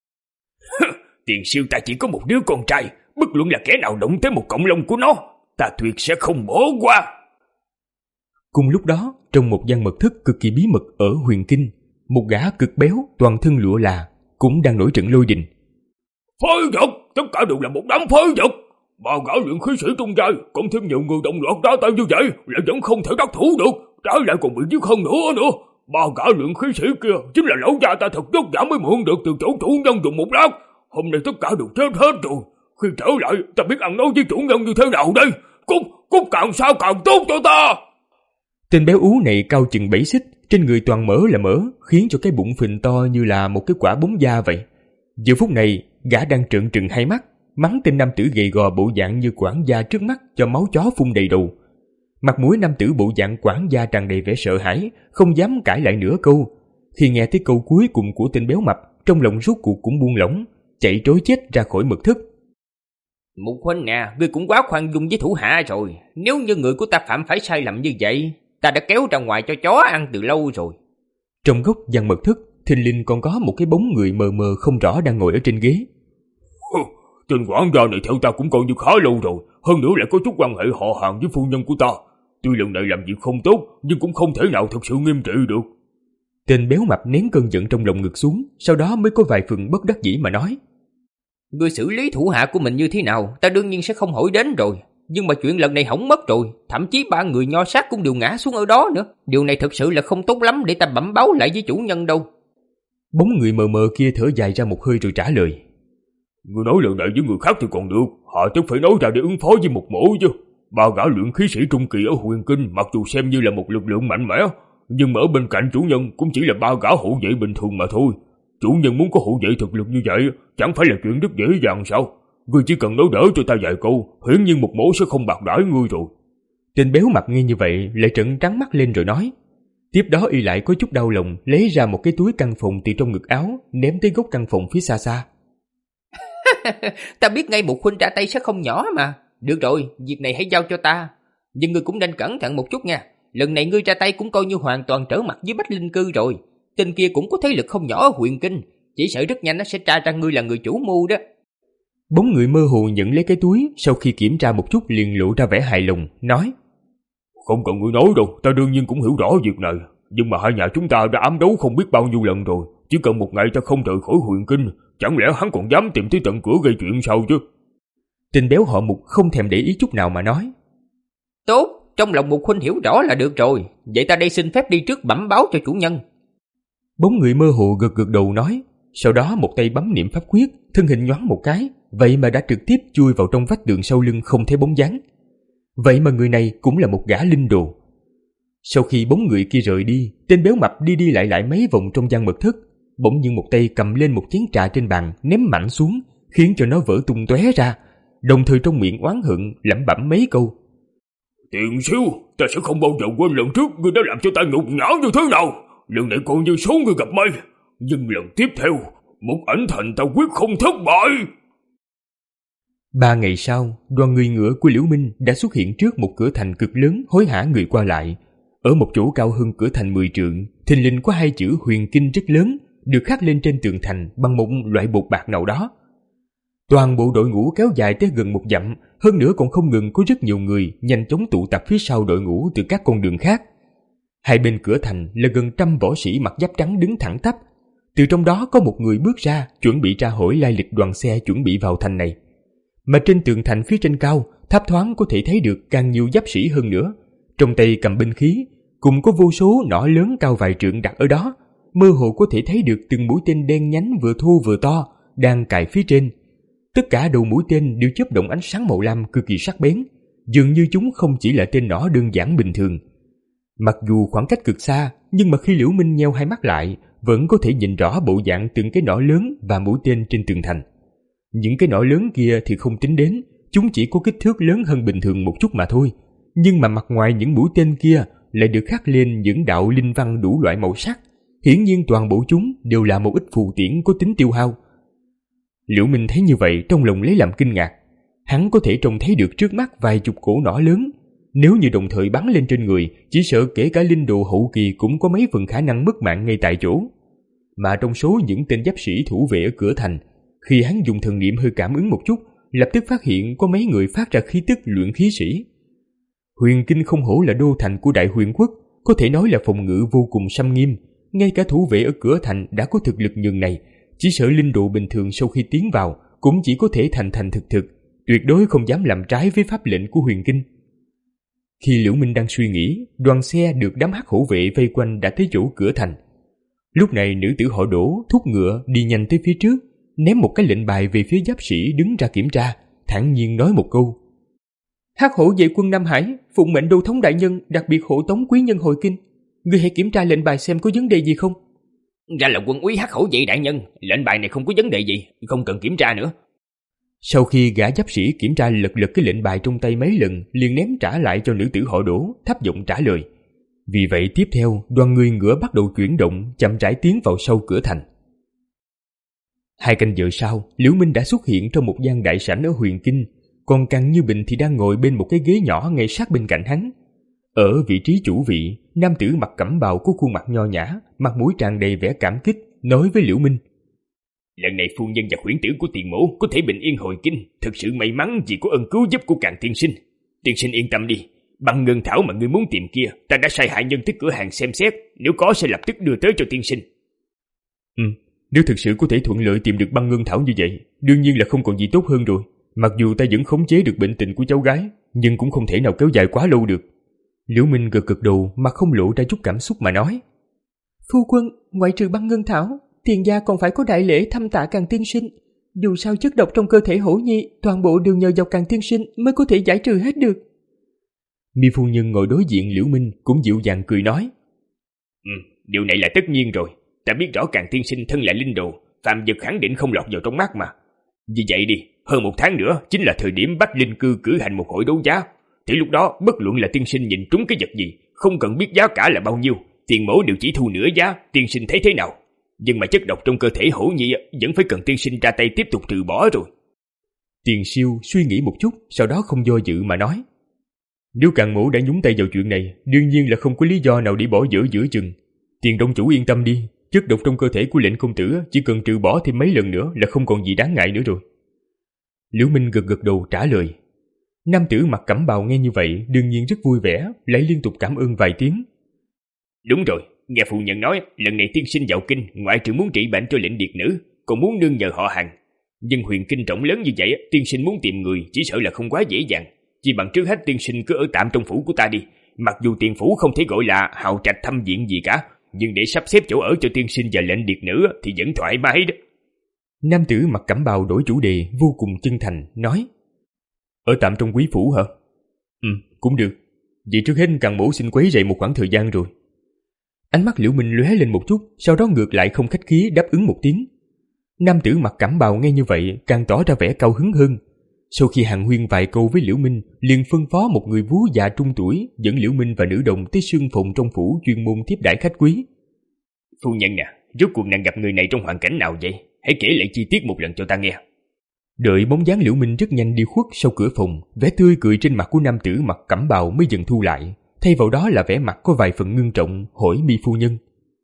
Speaker 5: Tiền siêu ta chỉ có một đứa con trai, bất luận là kẻ nào động tới một cọng lông của nó, ta tuyệt sẽ không bỏ qua.
Speaker 2: Cùng lúc đó, trong một gian mật thất cực kỳ bí mật ở Huyền Kinh, một gã cực béo, toàn thân lụa là, cũng đang nổi trận lôi đình.
Speaker 5: Phế vật, tất cả đều là một đám phế vật. Ba gã luyện khí sĩ trung giai, cộng thêm nhiều người đồng loạt ra tay như vậy, lại vẫn không thể đắc thủ được, trái lại còn bị giết hơn nữa nữa. Ba gã luyện khí sĩ kia chính là lão gia ta thật vất vả mới mượn được từ chỗ chủ nhân dùng một lát. Hôm nay tất cả đều chết hết rồi. Khi trở lại, ta biết ăn nói với chủ nhân như thế nào đây? Cút, cút càng sao càng tốt cho ta.
Speaker 2: Tên béo ú này cao chừng bảy xích, trên người toàn mỡ là mỡ, khiến cho cái bụng phình to như là một cái quả bóng da vậy. Giờ phút này, gã đang trợn trừng hai mắt, mắng tên nam tử gầy gò bộ dạng như quản gia trước mắt cho máu chó phun đầy đầu. Mặt mũi nam tử bộ dạng quản gia tràn đầy vẻ sợ hãi, không dám cãi lại nửa câu. Khi nghe tới câu cuối cùng của tên béo mập, trong lòng rốt cuộc cũng buông lỏng, chạy trối chết ra khỏi mật thất.
Speaker 4: Mục huynh nè, ngươi cũng quá khoan dung với thủ hạ rồi. Nếu như người của ta phạm phải sai lầm như vậy, ta đã kéo ra ngoài cho chó ăn từ lâu rồi.
Speaker 2: Trong góc gian mật thất, thình lình còn có một cái bóng người mờ mờ không rõ đang ngồi ở trên ghế.
Speaker 5: Tên quản gia này theo ta cũng coi như khá lâu rồi, hơn nữa lại có chút quan hệ họ hàng với phu nhân của ta. Tuy lần này làm việc không tốt, nhưng cũng không thể nào thực sự nghiêm trị được.
Speaker 2: Tên béo mập nén cơn giận trong lòng ngực xuống, sau đó mới có vài phần bất đắc dĩ mà nói:
Speaker 4: Ngươi xử lý thủ hạ của mình như thế nào, ta đương nhiên sẽ không hỏi đến rồi. Nhưng mà chuyện lần này hỏng mất rồi, thậm chí ba người nho sát cũng đều ngã xuống ở đó nữa. Điều này thật sự là không tốt lắm để ta bẩm báo lại với chủ nhân đâu.
Speaker 2: Bóng người mờ mờ kia thở dài ra một hơi rồi trả lời:
Speaker 5: Ngươi nói lần này với người khác thì còn được, họ chắc phải nói ra để ứng phó với một mổ chứ. Ba gã luyện khí sĩ trung kỳ ở Huyền Kinh mặc dù xem như là một lực lượng mạnh mẽ, nhưng mà ở bên cạnh chủ nhân cũng chỉ là ba gã hộ vệ bình thường mà thôi. Chủ nhân muốn có hộ vệ thực lực như vậy chẳng phải là chuyện rất dễ dàng sao? Ngươi chỉ cần nói đỡ cho ta vài câu, hiển nhiên một mổ sẽ không bạc đãi ngươi rồi.
Speaker 2: Tên béo mập nghe như vậy lại trợn trắng mắt lên rồi nói. Tiếp đó y lại có chút đau lòng, lấy ra một cái túi căn phòng từ trong ngực áo, ném tới góc căn phòng phía xa xa.
Speaker 4: Ta biết ngay một huynh ra tay sẽ không nhỏ mà. Được rồi, việc này hãy giao cho ta. Nhưng ngươi cũng nên cẩn thận một chút nha. Lần này ngươi ra tay cũng coi như hoàn toàn trở mặt với Bách Linh Cư rồi. Tên kia cũng có thế lực không nhỏ ở Huyền Kinh, chỉ sợ rất nhanh nó sẽ tra ra ngươi là người chủ mưu đó.
Speaker 2: Bóng người mơ hồ nhận lấy cái túi, sau khi kiểm tra một chút liền lộ ra vẻ hài lòng, nói:
Speaker 5: Không cần ngươi nói đâu, ta đương nhiên cũng hiểu rõ việc này. Nhưng mà hai nhà chúng ta đã ám đấu không biết bao nhiêu lần rồi, chỉ cần một ngày ta không rời khỏi Huyền Kinh, chẳng lẽ hắn còn dám tìm tới tận cửa gây chuyện sao chứ?
Speaker 2: Tên béo họ Mục không thèm để ý chút nào mà nói:
Speaker 4: Tốt, trong lòng Mục huynh hiểu rõ là được rồi. Vậy ta đây xin phép đi trước bẩm báo cho chủ nhân.
Speaker 2: Bóng người mơ hồ gật gật đầu nói, sau đó một tay bấm niệm pháp quyết, thân hình nhoáng một cái, vậy mà đã trực tiếp chui vào trong vách tường sau lưng không thấy bóng dáng. Vậy mà người này cũng là một gã linh đồ. Sau khi bóng người kia rời đi, tên béo mập đi đi lại lại mấy vòng trong gian mật thất, bỗng nhiên một tay cầm lên một chén trà trên bàn ném mạnh xuống, khiến cho nó vỡ tung tóe ra, đồng thời trong miệng oán hận lẩm bẩm mấy câu.
Speaker 5: Tiền siêu, ta sẽ không bao giờ quên lần trước ngươi đã làm cho ta nhục nhã như thế nào. Lần này coi như số ngươi gặp may, nhưng lần tiếp theo một ảnh thành ta quyết không thất bại.
Speaker 2: Ba ngày sau, đoàn người ngựa của Liễu Minh đã xuất hiện trước một cửa thành cực lớn hối hả người qua lại. Ở một chỗ cao hơn cửa thành mười trượng, thình lình có hai chữ Huyền Kinh rất lớn được khắc lên trên tường thành bằng một loại bột bạc nào đó. Toàn bộ đội ngũ kéo dài tới gần một dặm, hơn nữa còn không ngừng có rất nhiều người nhanh chóng tụ tập phía sau đội ngũ từ các con đường khác. Hai bên cửa thành là gần trăm võ sĩ mặc giáp trắng đứng thẳng tắp. Từ trong đó có một người bước ra, chuẩn bị tra hỏi lai lịch đoàn xe chuẩn bị vào thành này. Mà trên tường thành phía trên cao, tháp thoáng có thể thấy được càng nhiều giáp sĩ hơn nữa, trong tay cầm binh khí, cùng có vô số nỏ lớn cao vài trượng đặt ở đó, mơ hồ có thể thấy được từng mũi tên đen nhánh vừa thô vừa to đang cài phía trên. Tất cả đầu mũi tên đều chớp động ánh sáng màu lam cực kỳ sắc bén, dường như chúng không chỉ là tên nỏ đơn giản bình thường. Mặc dù khoảng cách cực xa, nhưng mà khi Liễu Minh nheo hai mắt lại, vẫn có thể nhìn rõ bộ dạng từng cái nỏ lớn và mũi tên trên tường thành. Những cái nỏ lớn kia thì không tính đến, chúng chỉ có kích thước lớn hơn bình thường một chút mà thôi. Nhưng mà mặt ngoài những mũi tên kia lại được khắc lên những đạo linh văn đủ loại màu sắc. Hiển nhiên toàn bộ chúng đều là một ít phù tiễn có tính tiêu hao. Liễu Minh thấy như vậy trong lòng lấy làm kinh ngạc. Hắn có thể trông thấy được trước mắt vài chục cổ nỏ lớn. Nếu như đồng thời bắn lên trên người, chỉ sợ kể cả linh đồ hậu kỳ cũng có mấy phần khả năng mất mạng ngay tại chỗ. Mà trong số những tên giáp sĩ thủ vệ ở cửa thành, khi hắn dùng thần niệm hơi cảm ứng một chút, lập tức phát hiện có mấy người phát ra khí tức luyện khí sĩ. Huyền Kinh không hổ là đô thành của Đại Huyền Quốc, có thể nói là phòng ngự vô cùng xâm nghiêm. Ngay cả thủ vệ ở cửa thành đã có thực lực nhường này, chỉ sợ linh đồ bình thường sau khi tiến vào cũng chỉ có thể thành thành thực thực, tuyệt đối không dám làm trái với pháp lệnh của Huyền Kinh. Khi Liễu Minh đang suy nghĩ, đoàn xe được đám hắc hổ vệ vây quanh đã tới chỗ cửa thành. Lúc này nữ tử họ Đỗ thúc ngựa đi nhanh tới phía trước, ném một cái lệnh bài về phía giáp sĩ đứng ra kiểm tra, thản nhiên nói một câu: Hắc hổ vệ quân Nam Hải phụng mệnh đô thống đại nhân đặc biệt hộ tống quý nhân hồi kinh, ngươi hãy kiểm tra lệnh bài xem có vấn đề gì không.
Speaker 4: Ra là quân úy hắc hổ vệ đại nhân, lệnh bài này không có vấn đề gì, không cần kiểm tra nữa.
Speaker 2: Sau khi gã giáp sĩ kiểm tra lật lật cái lệnh bài trong tay mấy lần, liền ném trả lại cho nữ tử họ Đỗ, thấp giọng trả lời. Vì vậy tiếp theo, đoàn người ngựa bắt đầu chuyển động, chậm rãi tiến vào sâu cửa thành. Hai canh giờ sau, Liễu Minh đã xuất hiện trong một gian đại sảnh ở Huyền Kinh, còn Càng Như Bình thì đang ngồi bên một cái ghế nhỏ ngay sát bên cạnh hắn. Ở vị trí chủ vị, nam tử mặc cẩm bào có khuôn mặt nho nhã, mặt mũi tràn đầy vẻ cảm kích, nói với Liễu Minh:
Speaker 5: Lần này phu nhân và khuyển tử của tiền mẫu có thể bình yên hồi kinh, thực sự may mắn vì có ơn cứu giúp của Càng tiên sinh. Tiên sinh yên tâm đi, bằng ngân thảo mà ngươi muốn tìm kia, ta đã sai hạ nhân tới cửa hàng xem xét, nếu có sẽ lập tức đưa tới cho tiên sinh.
Speaker 2: Ừ, nếu thực sự có thể thuận lợi tìm được băng ngân thảo như vậy, đương nhiên là không còn gì tốt hơn rồi. Mặc dù ta vẫn khống chế được bệnh tình của cháu gái, nhưng cũng không thể nào kéo dài quá lâu được. Liễu Minh gật gật đầu mà không lộ ra chút cảm xúc mà nói:
Speaker 3: Phu quân, ngoại trừ băng ngân thảo, tiền gia còn phải có đại lễ thăm tạ Càng tiên sinh. Dù sao chất độc trong cơ thể hổ nhi toàn bộ đều nhờ vào Càng tiên sinh mới có thể giải trừ hết được.
Speaker 2: Mi phu nhân ngồi đối diện Liễu Minh cũng dịu dàng cười nói:
Speaker 5: Ừ, điều này là tất nhiên rồi. Ta biết rõ Càng tiên sinh thân là linh đồ, phàm vật khẳng định không lọt vào trong mắt mà. Vì vậy đi, hơn một tháng nữa chính là thời điểm Bách Linh Cư cử hành một hội đấu giá. Thì lúc đó bất luận là tiên sinh nhìn trúng cái vật gì, không cần biết giá cả là bao nhiêu, tiền mẫu đều chỉ thu nửa giá, tiên sinh thấy thế nào? Nhưng mà chất độc trong cơ thể hổ nhi vẫn phải cần tiên sinh ra tay tiếp tục trừ bỏ rồi.
Speaker 2: Tiền Siêu suy nghĩ một chút, sau đó không do dự mà nói: Nếu Càng mẫu đã nhúng tay vào chuyện này, đương nhiên là không có lý do nào để bỏ dở giữa chừng. Tiền đông chủ yên tâm đi, chất độc trong cơ thể của lệnh công tử chỉ cần trừ bỏ thêm mấy lần nữa là không còn gì đáng ngại nữa rồi. Liễu Minh gật gật đầu trả lời. Nam tử mặc cẩm bào nghe như vậy đương nhiên rất vui vẻ, lại liên tục cảm ơn vài tiếng.
Speaker 5: Đúng rồi, nghe phụ nhân nói lần này tiên sinh vào kinh ngoại trừ muốn trị bệnh cho lệnh điệt nữ, còn muốn nương nhờ họ Hàng. Nhưng Huyền Kinh rộng lớn như vậy, tiên sinh muốn tìm người chỉ sợ là không quá dễ dàng. Chỉ bằng trước hết tiên sinh cứ ở tạm trong phủ của ta đi. Mặc dù tiền phủ không thể gọi là hào trạch thâm viện gì cả, nhưng để sắp xếp chỗ ở cho tiên sinh và lệnh điệt nữ thì vẫn thoải mái đó.
Speaker 2: Nam tử mặc cẩm bào đổi chủ đề vô cùng chân thành nói: Ở tạm trong quý phủ hả? Ừ, cũng được. Vậy trước hết Càng mẫu xin quấy rầy một khoảng thời gian rồi. Ánh mắt Liễu Minh lóe lên một chút, sau đó ngược lại không khách khí đáp ứng một tiếng. Nam tử mặc cẩm bào nghe như vậy càng tỏ ra vẻ cao hứng hơn. Sau khi hàn huyên vài câu với Liễu Minh, liền phân phó một người vú già trung tuổi dẫn Liễu Minh và nữ đồng tới sương phòng trong phủ chuyên môn tiếp đãi khách quý.
Speaker 5: Phu nhân nè, rốt cuộc nàng gặp người này trong hoàn cảnh nào vậy? Hãy kể lại chi tiết một lần cho ta nghe.
Speaker 2: Đợi bóng dáng Liễu Minh rất nhanh đi khuất sau cửa phòng, vẻ tươi cười trên mặt của nam tử mặc cẩm bào mới dần thu lại, thay vào đó là vẻ mặt có vài phần ngưng trọng hỏi Mi phu nhân: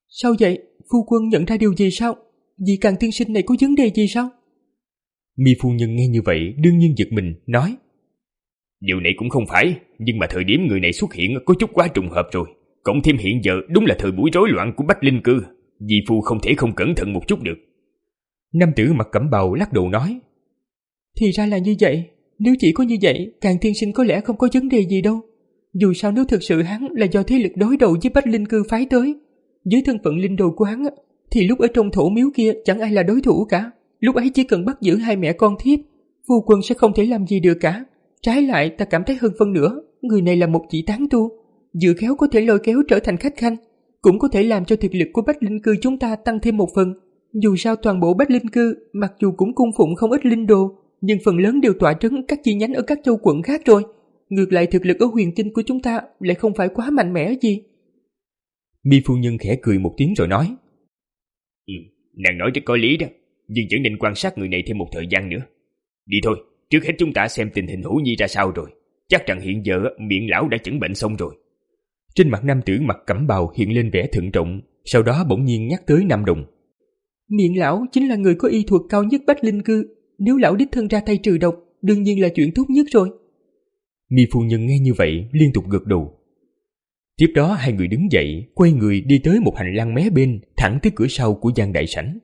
Speaker 3: Sao vậy? Phu quân nhận ra điều gì sao? Vị Càng tiên sinh này có vấn đề gì sao?
Speaker 2: Mi phu nhân nghe như vậy đương nhiên giật mình, nói: Điều này cũng không phải, nhưng mà thời điểm người này xuất hiện có chút quá trùng hợp rồi. Cộng thêm hiện giờ đúng là thời buổi rối loạn của Bách Linh Cư, dì phu không thể không cẩn thận một chút được. Nam tử mặc cẩm bào lắc đầu nói:
Speaker 3: Thì ra là như vậy. Nếu chỉ có như vậy, Càng tiên sinh có lẽ không có vấn đề gì đâu. Dù sao nếu thực sự hắn là do thế lực đối đầu với Bách Linh Cư phái tới, với thân phận linh đồ của hắn, thì lúc ở trong thổ miếu kia chẳng ai là đối thủ cả. Lúc ấy chỉ cần bắt giữ hai mẹ con thiếp, phu quân sẽ không thể làm gì được cả. Trái lại ta cảm thấy hơn phân nửa, người này là một vị tán tu, dự khéo có thể lôi kéo trở thành khách khanh, cũng có thể làm cho thực lực của Bách Linh Cư chúng ta tăng thêm một phần. Dù sao toàn bộ Bách Linh Cư mặc dù cũng cung phụng không ít linh đồ, nhưng phần lớn đều tọa trấn các chi nhánh ở các châu quận khác rồi. Ngược lại thực lực ở huyền kinh của chúng ta lại không phải quá mạnh mẽ gì.
Speaker 2: Mi phu nhân khẽ cười một tiếng rồi nói: Ừ, nàng nói rất có lý đó, nhưng vẫn nên quan sát người này thêm một thời gian nữa. Đi thôi, trước hết chúng ta xem tình hình Hữu Nhi ra sao rồi. Chắc rằng hiện giờ miệng lão đã chẩn bệnh xong rồi. Trên mặt nam tử mặc cẩm bào hiện lên vẻ thận trọng, sau đó bỗng nhiên nhắc tới Nam Đồng.
Speaker 3: Miệng lão chính là người có y thuật cao nhất Bách Linh Cư, nếu lão đích thân ra tay trừ độc, đương nhiên là chuyện tốt nhất rồi.
Speaker 2: Mi phu nhân nghe như vậy liên tục gật đầu. Tiếp đó hai người đứng dậy, quay người đi tới một hành lang mé bên, thẳng tới cửa sau của gian đại sảnh.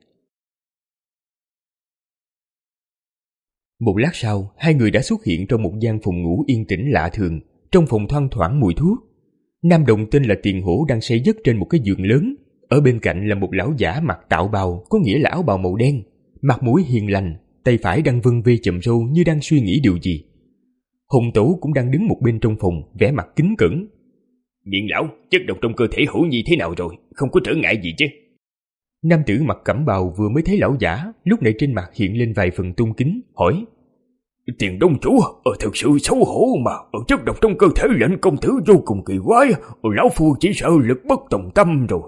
Speaker 2: Một lát sau, hai người đã xuất hiện trong một gian phòng ngủ yên tĩnh lạ thường. Trong phòng thoang thoảng mùi thuốc. Nam Đồng tên là Tiền Hổ đang say giấc trên một cái giường lớn. Ở bên cạnh là một lão giả mặc tạo bào, có nghĩa là áo bào màu đen, mặt mũi hiền lành, tay phải đang vân vê chầm râu như đang suy nghĩ điều gì. Hùng Tẩu cũng đang đứng một bên trong phòng, vẻ mặt kính cẩn. Miệng lão, chất độc trong cơ thể Hữu Nhi thế nào rồi, không có trở ngại gì chứ? Nam tử mặc cẩm bào vừa mới thấy lão giả, lúc này trên mặt hiện lên vài phần tôn kính, hỏi: Tiền Đông chủ, ở thực sự xấu hổ mà, ở chất độc trong cơ thể lệnh công tử vô cùng kỳ quái, lão phu chỉ sợ lực bất tòng tâm rồi.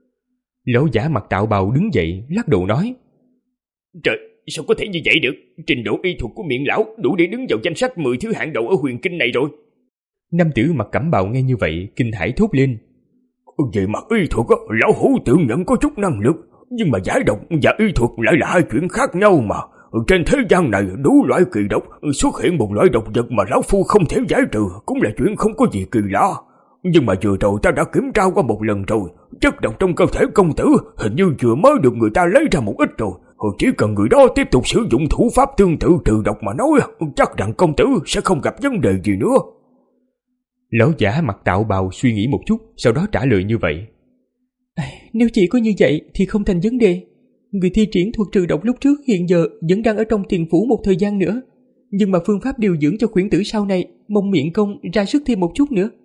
Speaker 2: Lão giả mặc tạo bào đứng dậy, lắc đầu nói: Trời, sao có thể như vậy được? Trình độ y thuật của miệng lão đủ để đứng vào danh sách mười thứ hạng đầu ở huyền kinh này rồi. Nam tử mặc cẩm bào nghe như vậy, kinh hãi thốt lên: Về mặt y thuật, lão hủ tự nhận có chút năng lực, nhưng mà giải độc và y thuật lại là hai chuyện khác nhau mà. Trên thế gian này đủ loại kỳ độc, xuất hiện một loại độc vật mà lão phu không thể giải trừ cũng là chuyện không có gì kỳ lạ. Nhưng mà vừa rồi ta đã kiểm tra qua một lần rồi, chất độc trong cơ thể công tử hình như vừa mới được người ta lấy ra một ít rồi. Chỉ cần người đó tiếp tục sử dụng thủ pháp tương tự trừ độc mà nói, chắc rằng công tử sẽ không gặp vấn đề gì nữa. Lão giả mặc tạo bào suy nghĩ một chút, sau đó trả lời như vậy:
Speaker 3: Nếu chỉ có như vậy thì không thành vấn đề. Người thi triển thuật trừ độc lúc trước hiện giờ vẫn đang ở trong tiền phủ một thời gian nữa, nhưng mà phương pháp điều dưỡng cho khuyển tử sau này mong miệng công ra sức thêm một chút nữa.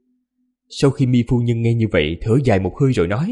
Speaker 2: Sau khi Mi phu nhân nghe như vậy, thở dài một hơi rồi nói: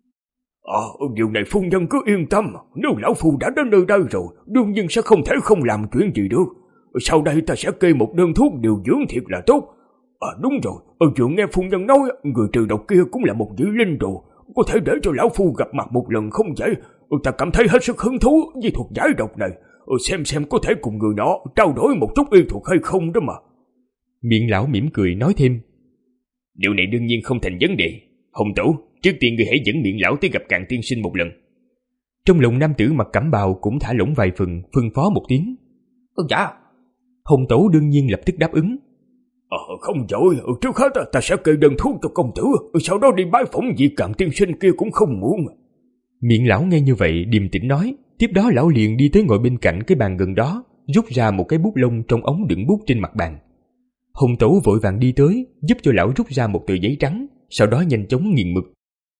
Speaker 5: Ờ, à, điều này phu nhân cứ yên tâm, nếu lão phu đã đến nơi đây rồi, đương nhiên sẽ không thể không làm chuyện gì được. Sau đây ta sẽ kê một đơn thuốc điều dưỡng thiệt là tốt. À đúng rồi, ở vừa nghe phu nhân nói, người trừ độc kia cũng là một vị linh đồ, có thể để cho lão phu gặp mặt một lần không vậy? Ta cảm thấy hết sức hứng thú với thuật giải độc này, xem xem có thể cùng người nọ trao đổi một chút y thuật hay không đó mà.
Speaker 2: Miệng lão mỉm cười nói thêm: Điều này đương nhiên không thành vấn đề. Hồng Tẩu, trước tiên người hãy dẫn miệng lão tới gặp Càn tiên sinh một lần. Trong lòng nam tử mặc cẩm bào cũng thả lỏng vài phần, phân phó một tiếng:
Speaker 4: Dạ.
Speaker 2: Hồng Tẩu đương nhiên lập tức đáp ứng.
Speaker 5: Ờ không dội, trước hết ta sẽ kê đơn thuốc cho công tử, sau đó đi bái phỏng vị Càn tiên sinh kia cũng không muộn.
Speaker 2: Miệng lão nghe như vậy điềm tĩnh nói. Tiếp đó lão liền đi tới ngồi bên cạnh cái bàn gần đó, rút ra một cái bút lông trong ống đựng bút trên mặt bàn. Hồng Tẩu vội vàng đi tới, giúp cho lão rút ra một tờ giấy trắng, sau đó nhanh chóng nghiền mực.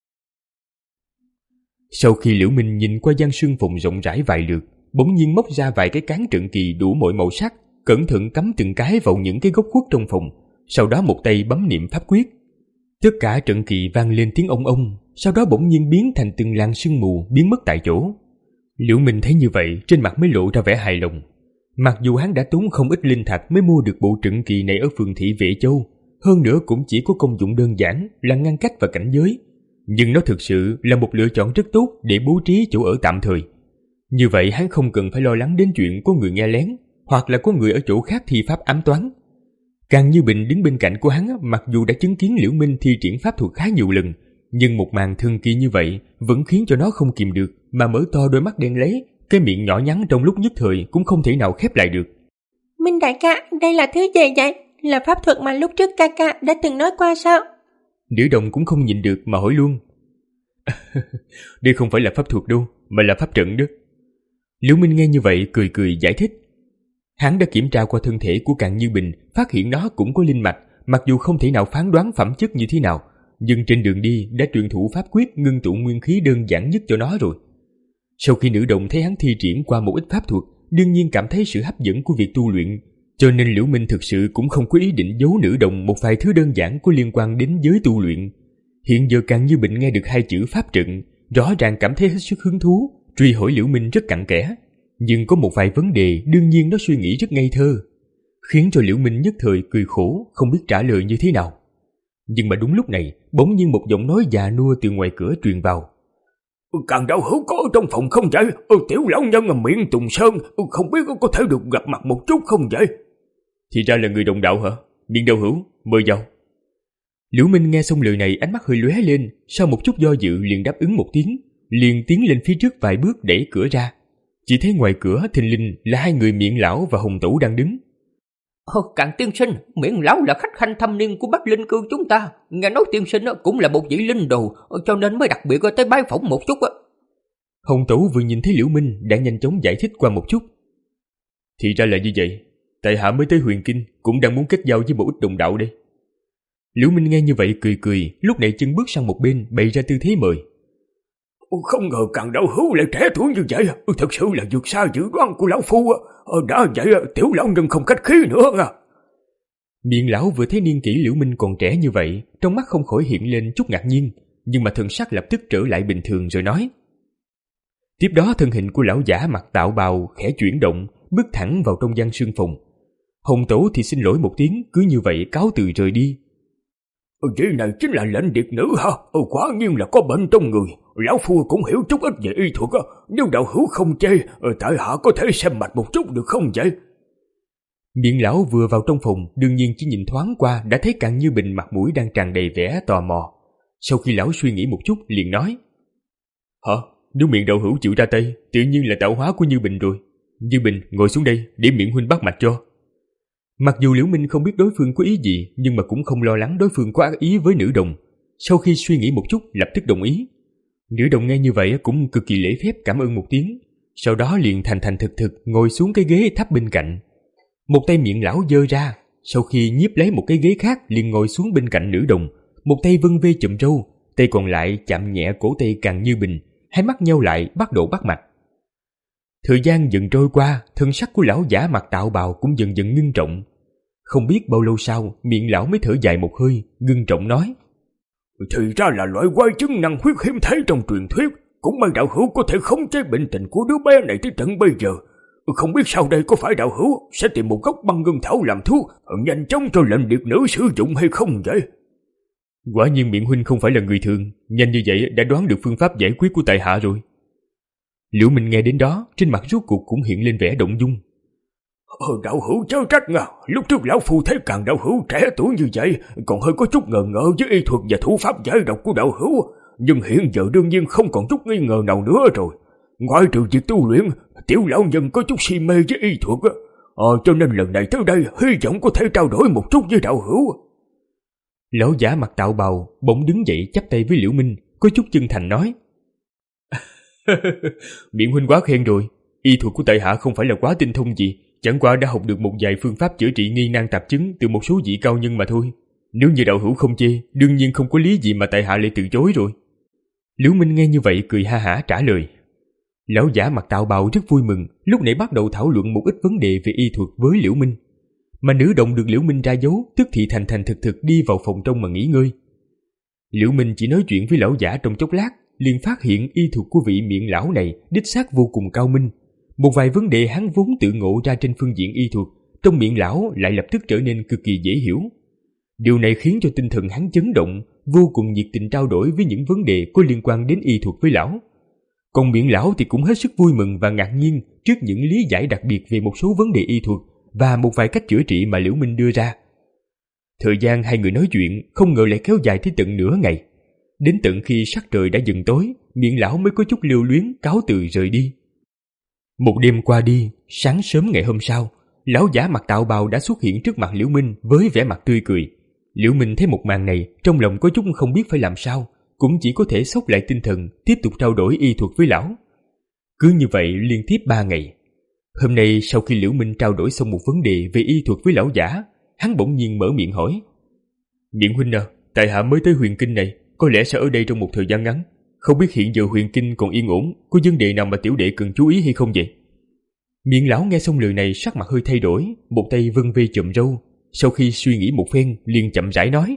Speaker 2: Sau khi Liễu Minh nhìn qua gian sương phòng rộng rãi vài lượt, bỗng nhiên móc ra vài cái cán trận kỳ đủ mọi màu sắc, cẩn thận cắm từng cái vào những cái góc khuất trong phòng, sau đó một tay bấm niệm pháp quyết. Tất cả trận kỳ vang lên tiếng ông ông, sau đó bỗng nhiên biến thành từng làn sương mù biến mất tại chỗ. Liễu Minh thấy như vậy, trên mặt mới lộ ra vẻ hài lòng. Mặc dù hắn đã tốn không ít linh thạch mới mua được bộ trận kỳ này ở phường thị Vệ Châu, hơn nữa cũng chỉ có công dụng đơn giản là ngăn cách và cảnh giới, nhưng nó thực sự là một lựa chọn rất tốt để bố trí chỗ ở tạm thời. Như vậy hắn không cần phải lo lắng đến chuyện có người nghe lén, hoặc là có người ở chỗ khác thi pháp ám toán. Càng Như Bình đứng bên cạnh của hắn, mặc dù đã chứng kiến Liễu Minh thi triển pháp thuật khá nhiều lần, Nhưng một màn thương kỳ như vậy vẫn khiến cho nó không kìm được mà mở to đôi mắt đen lấy, cái miệng nhỏ nhắn trong lúc nhất thời cũng không thể nào khép lại được.
Speaker 3: Minh đại ca, đây là thứ gì vậy? Là pháp thuật mà lúc trước ca ca đã từng nói qua sao?
Speaker 2: Nữ đồng cũng không nhịn được mà hỏi luôn. Đây không phải là pháp thuật đâu, mà là pháp trận đó. Liễu Minh nghe như vậy cười cười giải thích. Hắn đã kiểm tra qua thân thể của Càn Như Bình, phát hiện nó cũng có linh mạch, mặc dù không thể nào phán đoán phẩm chất như thế nào, nhưng trên đường đi đã truyền thụ pháp quyết ngưng tụ nguyên khí đơn giản nhất cho nó rồi. Sau khi nữ đồng thấy hắn thi triển qua một ít pháp thuật, đương nhiên cảm thấy sự hấp dẫn của việc tu luyện, cho nên Liễu Minh thực sự cũng không có ý định giấu nữ đồng một vài thứ đơn giản có liên quan đến giới tu luyện. Hiện giờ Càn Như Bình nghe được hai chữ pháp trận, rõ ràng cảm thấy hết sức hứng thú, truy hỏi Liễu Minh rất cặn kẽ. Nhưng có một vài vấn đề đương nhiên nó suy nghĩ rất ngây thơ, khiến cho Liễu Minh nhất thời cười khổ, không biết trả lời như thế nào. Nhưng mà đúng lúc này, bỗng nhiên một giọng nói già nua từ ngoài cửa truyền vào.
Speaker 5: Càn đạo hữu có ở trong phòng không vậy? Tiểu lão nhân miệng Tùng Sơn, không biết có thể được gặp mặt một chút không vậy?
Speaker 2: Thì ra là người đồng đạo hả? Miệng đạo hữu, mời vào. Liễu Minh nghe xong lời này, ánh mắt hơi lóe lên, sau một chút do dự liền đáp ứng một tiếng, liền tiến lên phía trước vài bước đẩy cửa ra. Chỉ thấy ngoài cửa thình lình là hai người Miệng lão và Hồng Tẩu đang đứng.
Speaker 4: Ồ, Càn tiên sinh, Miệng lão là khách khanh thâm niên của Bách Linh cư chúng ta, nghe nói tiên sinh cũng là một vị linh đồ, cho nên mới đặc biệt tới bái phỏng một chút á.
Speaker 2: Hồng Tẩu vừa nhìn thấy Liễu Minh đã nhanh chóng giải thích qua một chút. Thì ra là như vậy, tại hạ mới tới Huyền Kinh cũng đang muốn kết giao với một ít đồng đạo đây. Liễu Minh nghe như vậy cười cười, lúc này chân bước sang một bên bày ra tư thế mời.
Speaker 5: Không ngờ Càn đạo hữu lại trẻ tuổi như vậy, thật sự là vượt xa dự đoán của lão phu. Đã vậy tiểu lão nhân không khách khí nữa nha.
Speaker 2: Miệng lão vừa thấy niên kỷ Liễu Minh còn trẻ như vậy, trong mắt không khỏi hiện lên chút ngạc nhiên, nhưng mà thần sắc lập tức trở lại bình thường rồi nói. Tiếp đó thân hình của lão giả mặc tạo bào khẽ chuyển động, bước thẳng vào trong gian sương phòng. Hồng Tẩu thì xin lỗi một tiếng, cứ như vậy cáo từ rời đi.
Speaker 5: Vị này chính là lệnh điệt nữ hả? Quả nhiên là có bệnh trong người. Lão phu cũng hiểu chút ít về y thuật. Nếu đạo hữu không chê, tại hạ có thể xem mạch một chút được không vậy?
Speaker 2: Miệng lão vừa vào trong phòng, đương nhiên chỉ nhìn thoáng qua đã thấy Càn Như Bình mặt mũi đang tràn đầy vẻ tò mò. Sau khi lão suy nghĩ một chút liền nói. Hả? Nếu Miệng đạo hữu chịu ra tay, tự nhiên là tạo hóa của Như Bình rồi. Như Bình ngồi xuống đây để Miệng huynh bắt mạch cho. Mặc dù Liễu Minh không biết đối phương có ý gì, nhưng mà cũng không lo lắng đối phương có ác ý với nữ đồng. Sau khi suy nghĩ một chút lập tức đồng ý. Nữ đồng nghe như vậy cũng cực kỳ lễ phép cảm ơn một tiếng, sau đó liền thành thành thực thực ngồi xuống cái ghế tháp bên cạnh. Một tay Miệng lão giơ ra, sau khi nhiếp lấy một cái ghế khác liền ngồi xuống bên cạnh nữ đồng, một tay vân vê chùm râu, tay còn lại chạm nhẹ cổ tay Càn Như Bình, hai mắt nheo lại bắt đầu bắt mạch. Thời gian dần trôi qua, thân sắc của lão giả mặc tạo bào cũng dần dần ngưng trọng. Không biết bao lâu sau, Miệng lão mới thở dài một hơi, ngưng trọng nói.
Speaker 5: Thì ra là loại quái chứng năng huyết hiếm thấy trong truyền thuyết. Cũng may đạo hữu có thể khống chế bệnh tình của đứa bé này tới tận bây giờ. Không biết sau đây có phải đạo hữu sẽ tìm một gốc băng ngân thảo làm thuốc, nhanh chóng cho lệnh điệt nữ sử dụng hay không vậy?
Speaker 2: Quả nhiên Miệng huynh không phải là người thường, nhanh như vậy đã đoán được phương pháp giải quyết của tại hạ rồi. Liễu Minh nghe đến đó, trên mặt rốt cuộc cũng hiện lên vẻ động dung.
Speaker 5: Ờ, đạo hữu chớ trách nha, lúc trước lão phu thấy Càn đạo hữu trẻ tuổi như vậy, còn hơi có chút ngờ ngợ với y thuật và thủ pháp giải độc của đạo hữu, nhưng hiện giờ đương nhiên không còn chút nghi ngờ nào nữa rồi. Ngoài trừ việc tu luyện, tiểu lão nhân có chút si mê với y thuật, ờ, cho nên lần này tới đây hy vọng có thể trao đổi một chút với đạo hữu.
Speaker 2: Lão giả mặc tạo bào bỗng đứng dậy chắp tay với Liễu Minh, có chút chân thành nói. Miệng huynh quá khen rồi, y thuật của tại hạ không phải là quá tinh thông gì, chẳng qua đã học được một vài phương pháp chữa trị nghi nan tạp chứng từ một số vị cao nhân mà thôi. Nếu như đạo hữu không chê, đương nhiên không có lý gì mà tại hạ lại từ chối rồi. Liễu Minh nghe như vậy cười ha hả trả lời. Lão giả mặc tạo bào rất vui mừng, lúc nãy bắt đầu thảo luận một ít vấn đề về y thuật với Liễu Minh. Mà nữ động được Liễu Minh ra dấu, tức thì thành thành thực thực đi vào phòng trong mà nghỉ ngơi. Liễu Minh chỉ nói chuyện với lão giả trong chốc lát, liền phát hiện y thuật của vị Miệng lão này đích xác vô cùng cao minh. Một vài vấn đề hắn vốn tự ngộ ra trên phương diện y thuật, trong Miệng lão lại lập tức trở nên cực kỳ dễ hiểu. Điều này khiến cho tinh thần hắn chấn động, vô cùng nhiệt tình trao đổi với những vấn đề có liên quan đến y thuật với lão. Còn Miệng lão thì cũng hết sức vui mừng và ngạc nhiên trước những lý giải đặc biệt về một số vấn đề y thuật và một vài cách chữa trị mà Liễu Minh đưa ra. Thời gian hai người nói chuyện không ngờ lại kéo dài tới tận nửa ngày. Đến tận khi sắc trời đã dần tối, Miệng lão mới có chút lưu luyến cáo từ rời đi. Một đêm qua đi, sáng sớm ngày hôm sau, lão giả mặc đạo bào đã xuất hiện trước mặt Liễu Minh với vẻ mặt tươi cười. Liễu Minh thấy một màn này, trong lòng có chút không biết phải làm sao, cũng chỉ có thể xốc lại tinh thần, tiếp tục trao đổi y thuật với lão. Cứ như vậy liên tiếp ba ngày. Hôm nay sau khi Liễu Minh trao đổi xong một vấn đề về y thuật với lão giả, hắn bỗng nhiên mở miệng hỏi: Miễn huynh à, tại hạ mới tới Huyền Kinh này, có lẽ sẽ ở đây trong một thời gian ngắn. Không biết hiện giờ Huyền Kinh còn yên ổn, có vấn đề nào mà tiểu đệ cần chú ý hay không vậy? Miệng lão nghe xong lời này sắc mặt hơi thay đổi, một tay vân vê chùm râu. Sau khi suy nghĩ một phen, liền chậm rãi nói: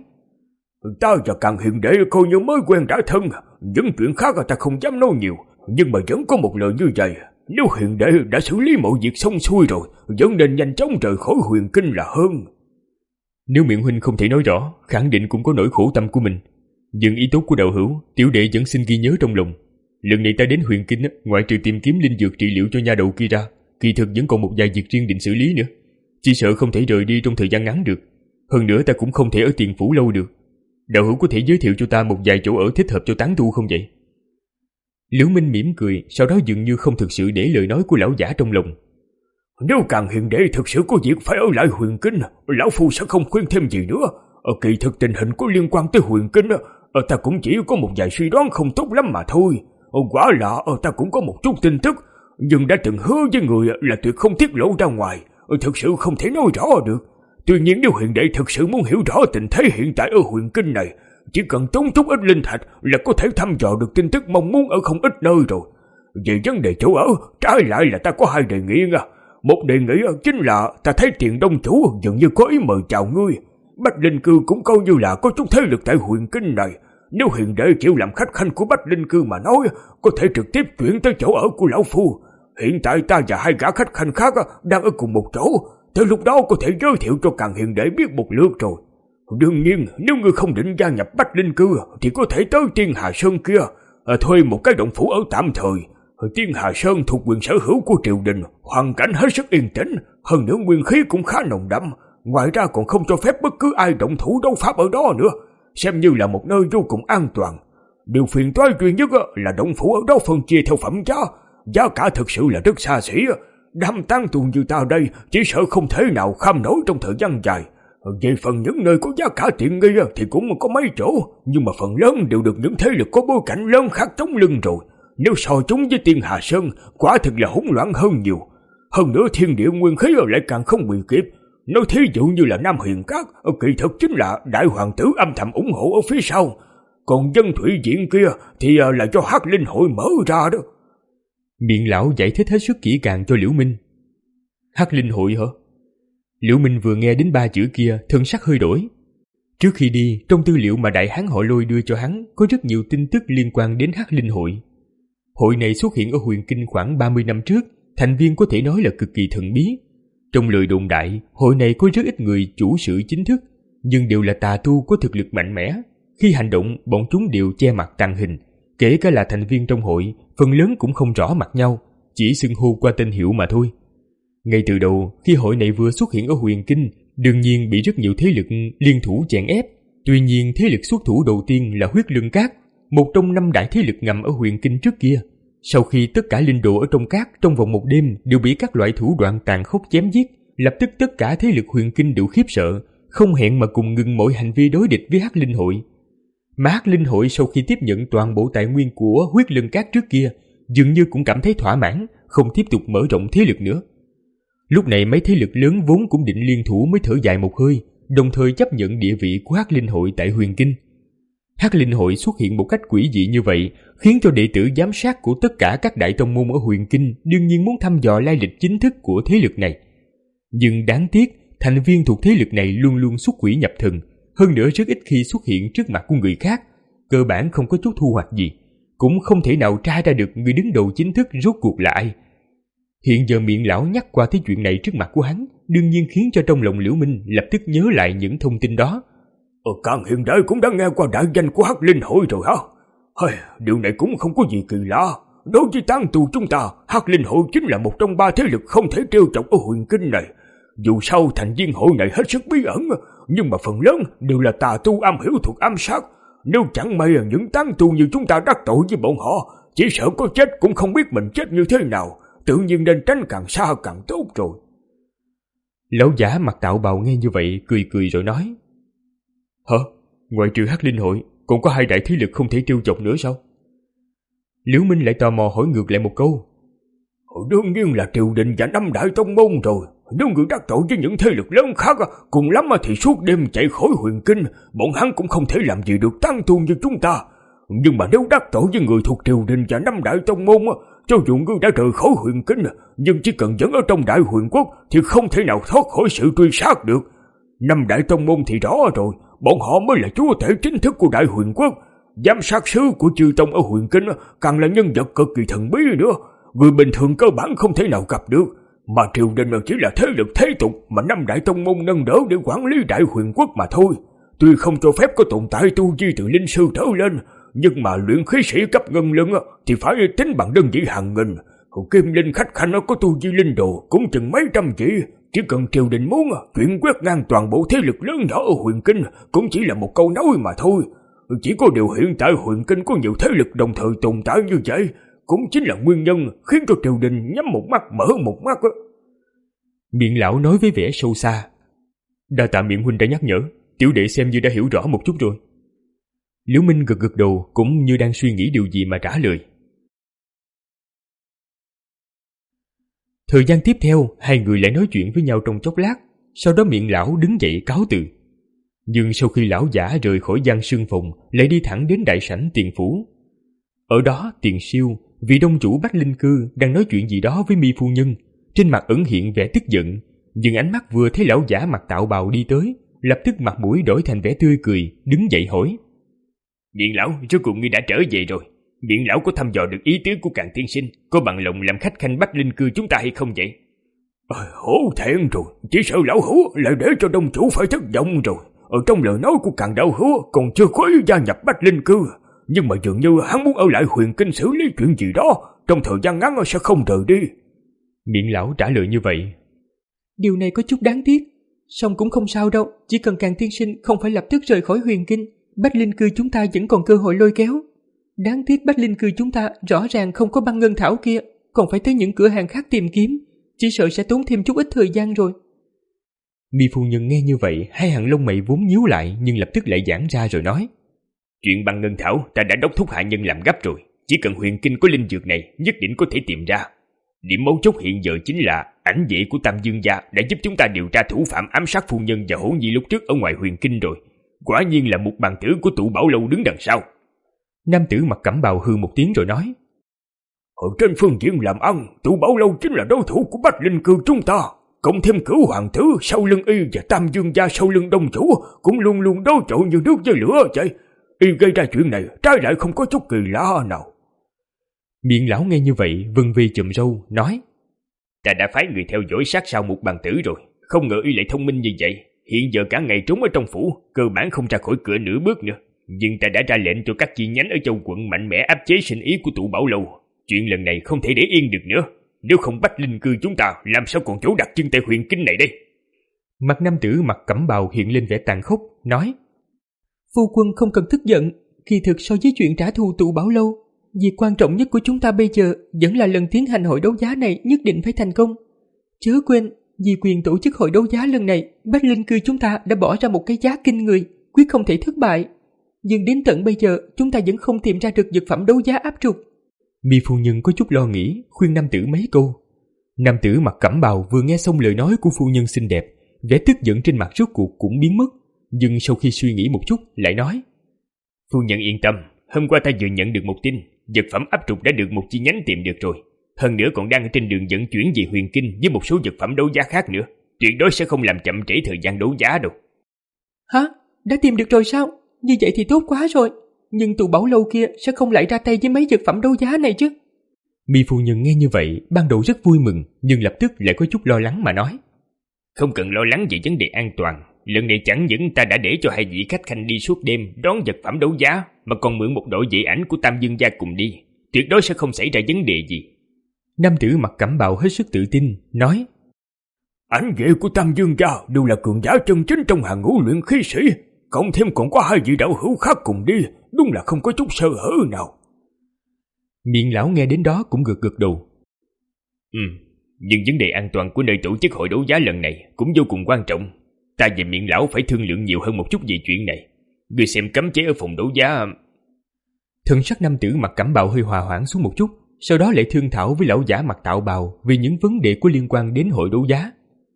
Speaker 5: Ta và Càng Hiền đệ coi như mới quen đã thân, những chuyện khác ta không dám nói nhiều, nhưng mà vẫn có một lời như vậy. Nếu Hiền đệ đã xử lý mọi việc xong xuôi rồi, vẫn nên nhanh chóng rời khỏi Huyền Kinh là hơn.
Speaker 2: Nếu miệng huynh không thể nói rõ, khẳng định cũng có nỗi khổ tâm của mình. Nhưng ý tốt của đạo hữu, tiểu đệ vẫn xin ghi nhớ trong lòng. Lần này ta đến Huyền Kinh, ngoại trừ tìm kiếm linh dược trị liệu cho nha đầu kia ra, kỳ thực vẫn còn một vài việc riêng định xử lý nữa. Chỉ sợ không thể rời đi trong thời gian ngắn được. Hơn nữa ta cũng không thể ở tiền phủ lâu được. Đạo hữu có thể giới thiệu cho ta một vài chỗ ở thích hợp cho tán tu không vậy? Liễu Minh mỉm cười, sau đó dường như không thực sự để lời nói của lão giả trong lòng.
Speaker 5: Nếu Càng Hiền đệ thực sự có việc phải ở lại Huyền Kinh, lão phu sẽ không khuyên thêm gì nữa. Ở kỳ thực tình hình có liên quan tới Huyền Kinh, ở ta cũng chỉ có một vài suy đoán không tốt lắm mà thôi. Quả là ở ta cũng có một chút tin tức, nhưng đã từng hứa với người là tuyệt không tiết lộ ra ngoài, thực sự không thể nói rõ được. Tuy nhiên nếu Hiền đệ thực sự muốn hiểu rõ tình thế hiện tại ở Huyền Kinh này, chỉ cần tốn chút ít linh thạch là có thể thăm dò được tin tức mong muốn ở không ít nơi rồi. Về vấn đề chỗ ở, trái lại là ta có hai đề nghị nha. Một đề nghị chính là ta thấy Tiền Đông chủ dường như có ý mời chào ngươi. Bách Linh Cư cũng coi như là có chút thế lực tại Huyền Kinh này. Nếu Hiền đệ chịu làm khách khanh của Bách Linh Cư mà nói, có thể trực tiếp chuyển tới chỗ ở của lão phu. Hiện tại ta và hai gã khách khanh khác đang ở cùng một chỗ, tới lúc đó có thể giới thiệu cho Càng Hiền đệ biết một lượt rồi. Đương nhiên, nếu ngươi không định gia nhập Bách Linh Cư thì có thể tới Tiên Hà Sơn kia, thuê một cái động phủ ở tạm thời. Tiên Hà Sơn thuộc quyền sở hữu của triều đình, hoàn cảnh hết sức yên tĩnh, hơn nữa nguyên khí cũng khá nồng đậm. Ngoài ra còn không cho phép bất cứ ai động thủ đấu pháp ở đó nữa, xem như là một nơi vô cùng an toàn. Điều phiền toái duy nhất là động phủ ở đó phân chia theo phẩm giá, giá cả thực sự là rất xa xỉ. Đám tán tu như ta đây chỉ sợ không thể nào kham nổi trong thời gian dài. Về phần những nơi có giá cả tiện nghi thì cũng có mấy chỗ, nhưng mà phần lớn đều được những thế lực có bối cảnh lớn khác chống lưng rồi. Nếu so chúng với Tiên Hà Sơn, quả thực là hỗn loạn hơn nhiều. Hơn nữa thiên địa nguyên khí lại càng không bị kịp. Nói thí dụ như là Nam Huyền Các, kỳ thực chính là đại hoàng tử âm thầm ủng hộ ở phía sau. Còn dân thủy viện kia thì là do Hắc Linh hội mở ra đó.
Speaker 2: Miệng lão giải thích hết sức kỹ càng cho Liễu Minh. Hắc Linh hội hả? Liễu Minh vừa nghe đến ba chữ kia, thân sắc hơi đổi. Trước khi đi, trong tư liệu mà đại hán họ Lôi đưa cho hắn có rất nhiều tin tức liên quan đến Hắc Linh hội. Hội này xuất hiện ở Huyền Kinh khoảng ba mươi năm trước, thành viên có thể nói là cực kỳ thần bí. Trong lời đồn đại, hội này có rất ít người chủ sự chính thức, nhưng đều là tà tu có thực lực mạnh mẽ. Khi hành động, bọn chúng đều che mặt tàng hình, kể cả là thành viên trong hội, phần lớn cũng không rõ mặt nhau, chỉ xưng hô qua tên hiệu mà thôi. Ngay từ đầu, khi hội này vừa xuất hiện ở Huyền Kinh, đương nhiên bị rất nhiều thế lực liên thủ chèn ép. Tuy nhiên, thế lực xuất thủ đầu tiên là Huyết Lương Các, một trong năm đại thế lực ngầm ở Huyền Kinh trước kia. Sau khi tất cả linh đồ ở trong các trong vòng một đêm đều bị các loại thủ đoạn tàn khốc chém giết, lập tức tất cả thế lực Huyền Kinh đều khiếp sợ, không hẹn mà cùng ngừng mọi hành vi đối địch với Hắc Linh hội. Mà Hắc Linh hội sau khi tiếp nhận toàn bộ tài nguyên của Huyết Lân Các trước kia, dường như cũng cảm thấy thỏa mãn, không tiếp tục mở rộng thế lực nữa. Lúc này mấy thế lực lớn vốn cũng định liên thủ mới thở dài một hơi, đồng thời chấp nhận địa vị của Hắc Linh hội tại Huyền Kinh. Hắc Linh hội xuất hiện một cách quỷ dị như vậy, khiến cho đệ tử giám sát của tất cả các đại tông môn ở Huyền Kinh đương nhiên muốn thăm dò lai lịch chính thức của thế lực này. Nhưng đáng tiếc, thành viên thuộc thế lực này luôn luôn xuất quỷ nhập thần, hơn nữa rất ít khi xuất hiện trước mặt của người khác, cơ bản không có chút thu hoạch gì, cũng không thể nào tra ra được người đứng đầu chính thức rốt cuộc là ai. Hiện giờ miệng lão nhắc qua cái chuyện này trước mặt của hắn, đương nhiên khiến cho trong lòng Liễu Minh lập tức nhớ lại những thông tin đó.
Speaker 5: Ờ, Càng Hiền đệ cũng đã nghe qua đại danh của Hắc Linh hội rồi hả? Hey, điều này cũng không có gì kỳ lạ. Đối với tán tu chúng ta, Hắc Linh hội chính là một trong ba thế lực không thể trêu chọc ở Huyền Kinh này. Dù sao thành viên hội này hết sức bí ẩn, nhưng mà phần lớn đều là tà tu am hiểu thuật ám sát. Nếu chẳng may những tán tu như chúng ta đắc tội với bọn họ, chỉ sợ có chết cũng không biết mình chết như thế nào. Tự nhiên nên tránh càng xa càng tốt rồi.
Speaker 2: Lão giả mặc tạo bào nghe như vậy cười cười rồi nói: Hả? Ngoài trừ Hắc Linh hội còn có hai đại thế lực không thể trêu chọc nữa sao? Liễu Minh lại tò mò hỏi ngược lại một câu:
Speaker 5: Đương nhiên là triều đình và năm đại tông môn rồi. Nếu người đắc tội với những thế lực lớn khác, cùng lắm thì suốt đêm chạy khỏi Huyền Kinh, bọn hắn cũng không thể làm gì được tán tu như chúng ta. Nhưng mà nếu đắc tội với người thuộc triều đình và năm đại tông môn, cho dù ngươi đã rời khỏi Huyền Kinh, nhưng chỉ cần vẫn ở trong Đại Huyền Quốc thì không thể nào thoát khỏi sự truy sát được. Năm đại tông môn thì rõ rồi, bọn họ mới là chúa tể chính thức của Đại Huyền Quốc. Giám sát sứ của chư tông ở Huyền Kinh càng là nhân vật cực kỳ thần bí nữa, người bình thường cơ bản không thể nào gặp được. Mà triều đình chỉ là thế lực thế tục mà năm đại tông môn nâng đỡ để quản lý Đại Huyền Quốc mà thôi. Tuy không cho phép có tồn tại tu vi từ linh sư trở lên, nhưng mà luyện khí sĩ cấp ngân lưng thì phải tính bằng đơn vị hàng nghìn. Kim linh khách khanh có tu vi linh đồ cũng chừng mấy trăm chỉ. Chỉ cần triều đình muốn chuyển quét ngang toàn bộ thế lực lớn nhỏ ở Huyền Kinh cũng chỉ là một câu nói mà thôi. Chỉ có điều hiện tại Huyền Kinh có nhiều thế lực đồng thời tồn tại như vậy, cũng chính là nguyên nhân khiến cho triều đình nhắm một mắt mở một mắt.
Speaker 2: Miệng lão nói với vẻ sâu xa: Đa tạ Miệng huynh đã nhắc nhở, tiểu đệ xem như đã hiểu rõ một chút rồi. Liễu Minh gật gật đầu, cũng như đang suy nghĩ điều gì mà trả lời. Thời gian tiếp theo, hai người lại nói chuyện với nhau trong chốc lát, sau đó Miệng lão đứng dậy cáo từ. Nhưng sau khi lão giả rời khỏi gian sương phòng, lại đi thẳng đến đại sảnh Tiền phủ. Ở đó, Tiền Siêu, vị đông chủ Bách Linh Cư, đang nói chuyện gì đó với Mi phu nhân, trên mặt ẩn hiện vẻ tức giận, nhưng ánh mắt vừa thấy lão giả mặc tạo bào đi tới, lập tức mặt mũi đổi thành vẻ tươi cười, đứng dậy hỏi:
Speaker 1: Miệng lão, rốt cuộc ngươi đã trở về rồi. Miệng lão có thăm dò được ý tứ của Càn tiên sinh, có bằng lòng làm khách khanh Bách Linh Cư chúng ta hay không vậy?
Speaker 5: À, hổ thẹn rồi, chỉ sợ lão hữu lại để cho đông chủ phải thất vọng rồi. Ở trong lời nói của Càn đạo hữu còn chưa có ý gia nhập Bách Linh Cư, nhưng mà dường như hắn muốn ở lại Huyền Kinh xử lý chuyện gì đó, trong thời gian ngắn sẽ không rời đi.
Speaker 2: Miệng lão trả lời như vậy.
Speaker 3: Điều này có chút đáng tiếc, song cũng không sao đâu, chỉ cần Càn tiên sinh không phải lập tức rời khỏi Huyền Kinh, Bách Linh Cư chúng ta vẫn còn cơ hội lôi kéo. Đáng tiếc Bách Linh Cư chúng ta rõ ràng không có băng ngân thảo kia, còn phải tới những cửa hàng khác tìm kiếm, chỉ sợ sẽ tốn thêm chút ít thời gian rồi.
Speaker 2: Mi phu nhân nghe như vậy, hai hàng lông mày vốn nhíu lại nhưng lập tức lại giãn ra rồi nói:
Speaker 1: Chuyện băng ngân thảo ta đã đốc thúc hạ nhân làm gấp rồi, chỉ cần Huyền Kinh có linh dược này nhất định có thể tìm ra. Điểm mấu chốt hiện giờ chính là ảnh vệ của Tam Dương gia đã giúp chúng ta điều tra thủ phạm ám sát phu nhân và Hổ Nhi lúc trước ở ngoài Huyền Kinh rồi. Quả nhiên là một bàn tử của tụ Bảo Lâu đứng đằng sau.
Speaker 2: Nam tử mặc cẩm bào hư một tiếng rồi nói:
Speaker 5: Ở trên phương diện làm ăn, tụ Bảo Lâu chính là đối thủ của Bách Linh Cư chúng ta. Cộng thêm Cửu hoàng tử sau lưng y và Tam Dương gia sau lưng đông chủ cũng luôn luôn đối chọi như nước với lửa vậy. Y gây ra chuyện này trái lại không có chút kỳ lạ nào.
Speaker 2: Miệng lão nghe như vậy vân vê chùm râu nói:
Speaker 1: Ta đã phái người theo dõi sát sao một bàn tử rồi, không ngờ y lại thông minh như vậy. Hiện giờ cả ngày trốn ở trong phủ, cơ bản không ra khỏi cửa nửa bước nữa. Nhưng ta đã ra lệnh cho các chi nhánh ở châu quận mạnh mẽ áp chế sinh ý của tụ Bảo Lâu. Chuyện lần này không thể để yên được nữa. Nếu không Bách Linh Cư chúng ta làm sao còn chỗ đặt chân tại Huyền Kinh này đây?
Speaker 2: Mặt nam tử mặc cẩm bào hiện lên vẻ tàn khốc, nói:
Speaker 3: Phu quân không cần tức giận, kỳ thực so với chuyện trả thù tụ Bảo Lâu, việc quan trọng nhất của chúng ta bây giờ vẫn là lần tiến hành hội đấu giá này nhất định phải thành công. Chớ quên, vì quyền tổ chức hội đấu giá lần này, Bách Linh Cư chúng ta đã bỏ ra một cái giá kinh người, quyết không thể thất bại. Nhưng đến tận bây giờ, chúng ta vẫn không tìm ra được dược phẩm đấu giá áp trục.
Speaker 2: Mi phu nhân có chút lo nghĩ, khuyên nam tử mấy câu. Nam tử mặc cẩm bào vừa nghe xong lời nói của phu nhân xinh đẹp, vẻ tức giận trên mặt rốt cuộc cũng biến mất, nhưng sau khi suy nghĩ một chút lại nói:
Speaker 1: Phu nhân yên tâm, hôm qua ta vừa nhận được một tin, dược phẩm áp trục đã được một chi nhánh tìm được rồi. Hơn nữa còn đang trên đường vận chuyển về Huyền Kinh với một số dược phẩm đấu giá khác nữa. Tuyệt đối sẽ không làm chậm trễ thời gian đấu giá đâu.
Speaker 3: Hả? Đã tìm được rồi sao? Như vậy thì tốt quá rồi. Nhưng tụ Bảo Lâu kia sẽ không lại ra tay với mấy dược phẩm đấu giá này chứ?
Speaker 2: Mi phu nhân nghe như vậy, ban đầu rất vui mừng, nhưng lập tức lại có chút lo lắng mà nói:
Speaker 1: Không cần lo lắng về vấn đề an toàn. Lần này chẳng những ta đã để cho hai vị khách khanh đi suốt đêm đón vật phẩm đấu giá, mà còn mượn một đội vệ ảnh của Tam Dương gia cùng đi. Tuyệt đối sẽ không xảy ra vấn đề gì.
Speaker 2: Nam tử mặc cẩm bào hết sức tự tin, nói:
Speaker 5: Ảnh vệ của Tam Dương gia đều là cường giả chân chính trong hàng ngũ luyện khí sĩ. cộng thêm còn có hai vị đạo hữu khác cùng đi, đúng là không có chút sơ hở nào.
Speaker 2: Miệng lão nghe đến đó cũng gật gật đầu.
Speaker 1: Ừ, nhưng vấn đề an toàn của nơi tổ chức hội đấu giá lần này cũng vô cùng quan trọng. Ta và Miệng lão phải thương lượng nhiều hơn một chút về chuyện này. Ngươi xem cấm chế ở phòng đấu giá.
Speaker 2: Thần sắc nam tử mặc cẩm bào hơi hòa hoãn xuống một chút, sau đó lại thương thảo với lão giả mặc tạo bào vì những vấn đề có liên quan đến hội đấu giá.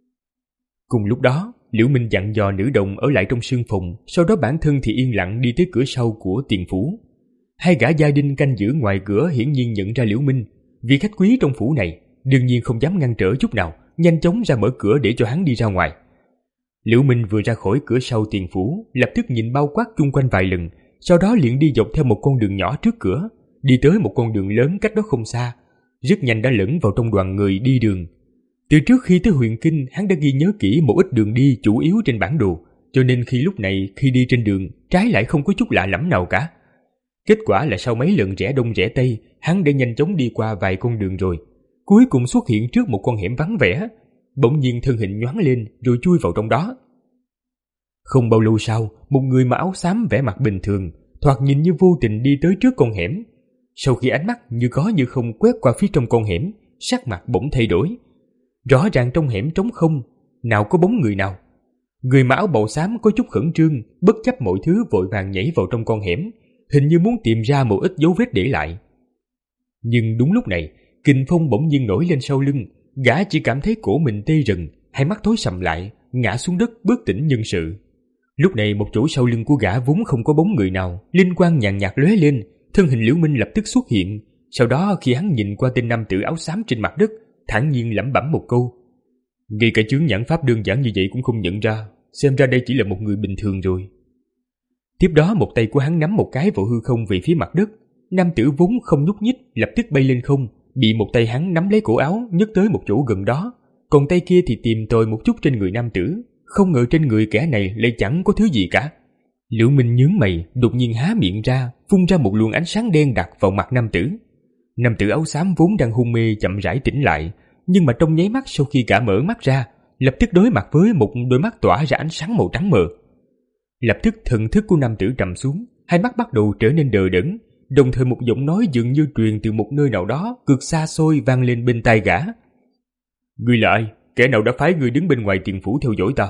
Speaker 2: Cùng lúc đó, Liễu Minh dặn dò nữ đồng ở lại trong sương phòng, sau đó bản thân thì yên lặng đi tới cửa sau của tiền phủ. Hai gã gia đình canh giữ ngoài cửa hiển nhiên nhận ra Liễu Minh, vì khách quý trong phủ này, đương nhiên không dám ngăn trở chút nào, nhanh chóng ra mở cửa để cho hắn đi ra ngoài. Liễu Minh vừa ra khỏi cửa sau tiền phủ, lập tức nhìn bao quát chung quanh vài lần, sau đó liền đi dọc theo một con đường nhỏ trước cửa, đi tới một con đường lớn cách đó không xa, rất nhanh đã lẫn vào trong đoàn người đi đường. Từ trước khi tới Huyền Kinh, hắn đã ghi nhớ kỹ một ít đường đi chủ yếu trên bản đồ, cho nên khi lúc này khi đi trên đường, trái lại không có chút lạ lẫm nào cả. Kết quả là sau mấy lần rẽ đông rẽ tây, hắn đã nhanh chóng đi qua vài con đường rồi, cuối cùng xuất hiện trước một con hẻm vắng vẻ. Bỗng nhiên thân hình nhoáng lên rồi chui vào trong đó. Không bao lâu sau, một người mặc áo xám vẻ mặt bình thường, thoạt nhìn như vô tình đi tới trước con hẻm. Sau khi ánh mắt như có như không quét qua phía trong con hẻm, sắc mặt bỗng thay đổi. Rõ ràng trong hẻm trống không, nào có bóng người nào. Người mặc áo bào xám có chút khẩn trương, bất chấp mọi thứ vội vàng nhảy vào trong con hẻm, hình như muốn tìm ra một ít dấu vết để lại. Nhưng đúng lúc này, kình phong bỗng nhiên nổi lên sau lưng, gã chỉ cảm thấy cổ mình tê rần, hai mắt tối sầm lại, ngã xuống đất bất tỉnh nhân sự. Lúc này một chỗ sau lưng của gã vốn không có bóng người nào, linh quang nhàn nhạt lóe lên, thân hình Liễu Minh lập tức xuất hiện. Sau đó khi hắn nhìn qua tên nam tử áo xám trên mặt đất, thản nhiên lẩm bẩm một câu: ngay cả chướng nhãn pháp đơn giản như vậy cũng không nhận ra, xem ra đây chỉ là một người bình thường rồi. Tiếp đó một tay của hắn nắm một cái vào hư không về phía mặt đất, nam tử vốn không nhúc nhích lập tức bay lên không, bị một tay hắn nắm lấy cổ áo nhấc tới một chỗ gần đó, còn tay kia thì tìm tòi một chút trên người nam tử. Không ngờ trên người kẻ này lại chẳng có thứ gì cả. Liễu Minh nhướng mày, đột nhiên há miệng ra, phun ra một luồng ánh sáng đen đặt vào mặt nam tử. Nam tử áo xám vốn đang hôn mê chậm rãi tỉnh lại, nhưng mà trong nháy mắt sau khi cả mở mắt ra, lập tức đối mặt với một đôi mắt tỏa ra ánh sáng màu trắng mờ. Lập tức thần thức của nam tử trầm xuống, hai mắt bắt đầu trở nên đờ đẫn, đồng thời một giọng nói dường như truyền từ một nơi nào đó cực xa xôi vang lên bên tai gã. Ngươi là ai? Kẻ nào đã phái ngươi đứng bên ngoài tiền phủ theo dõi ta?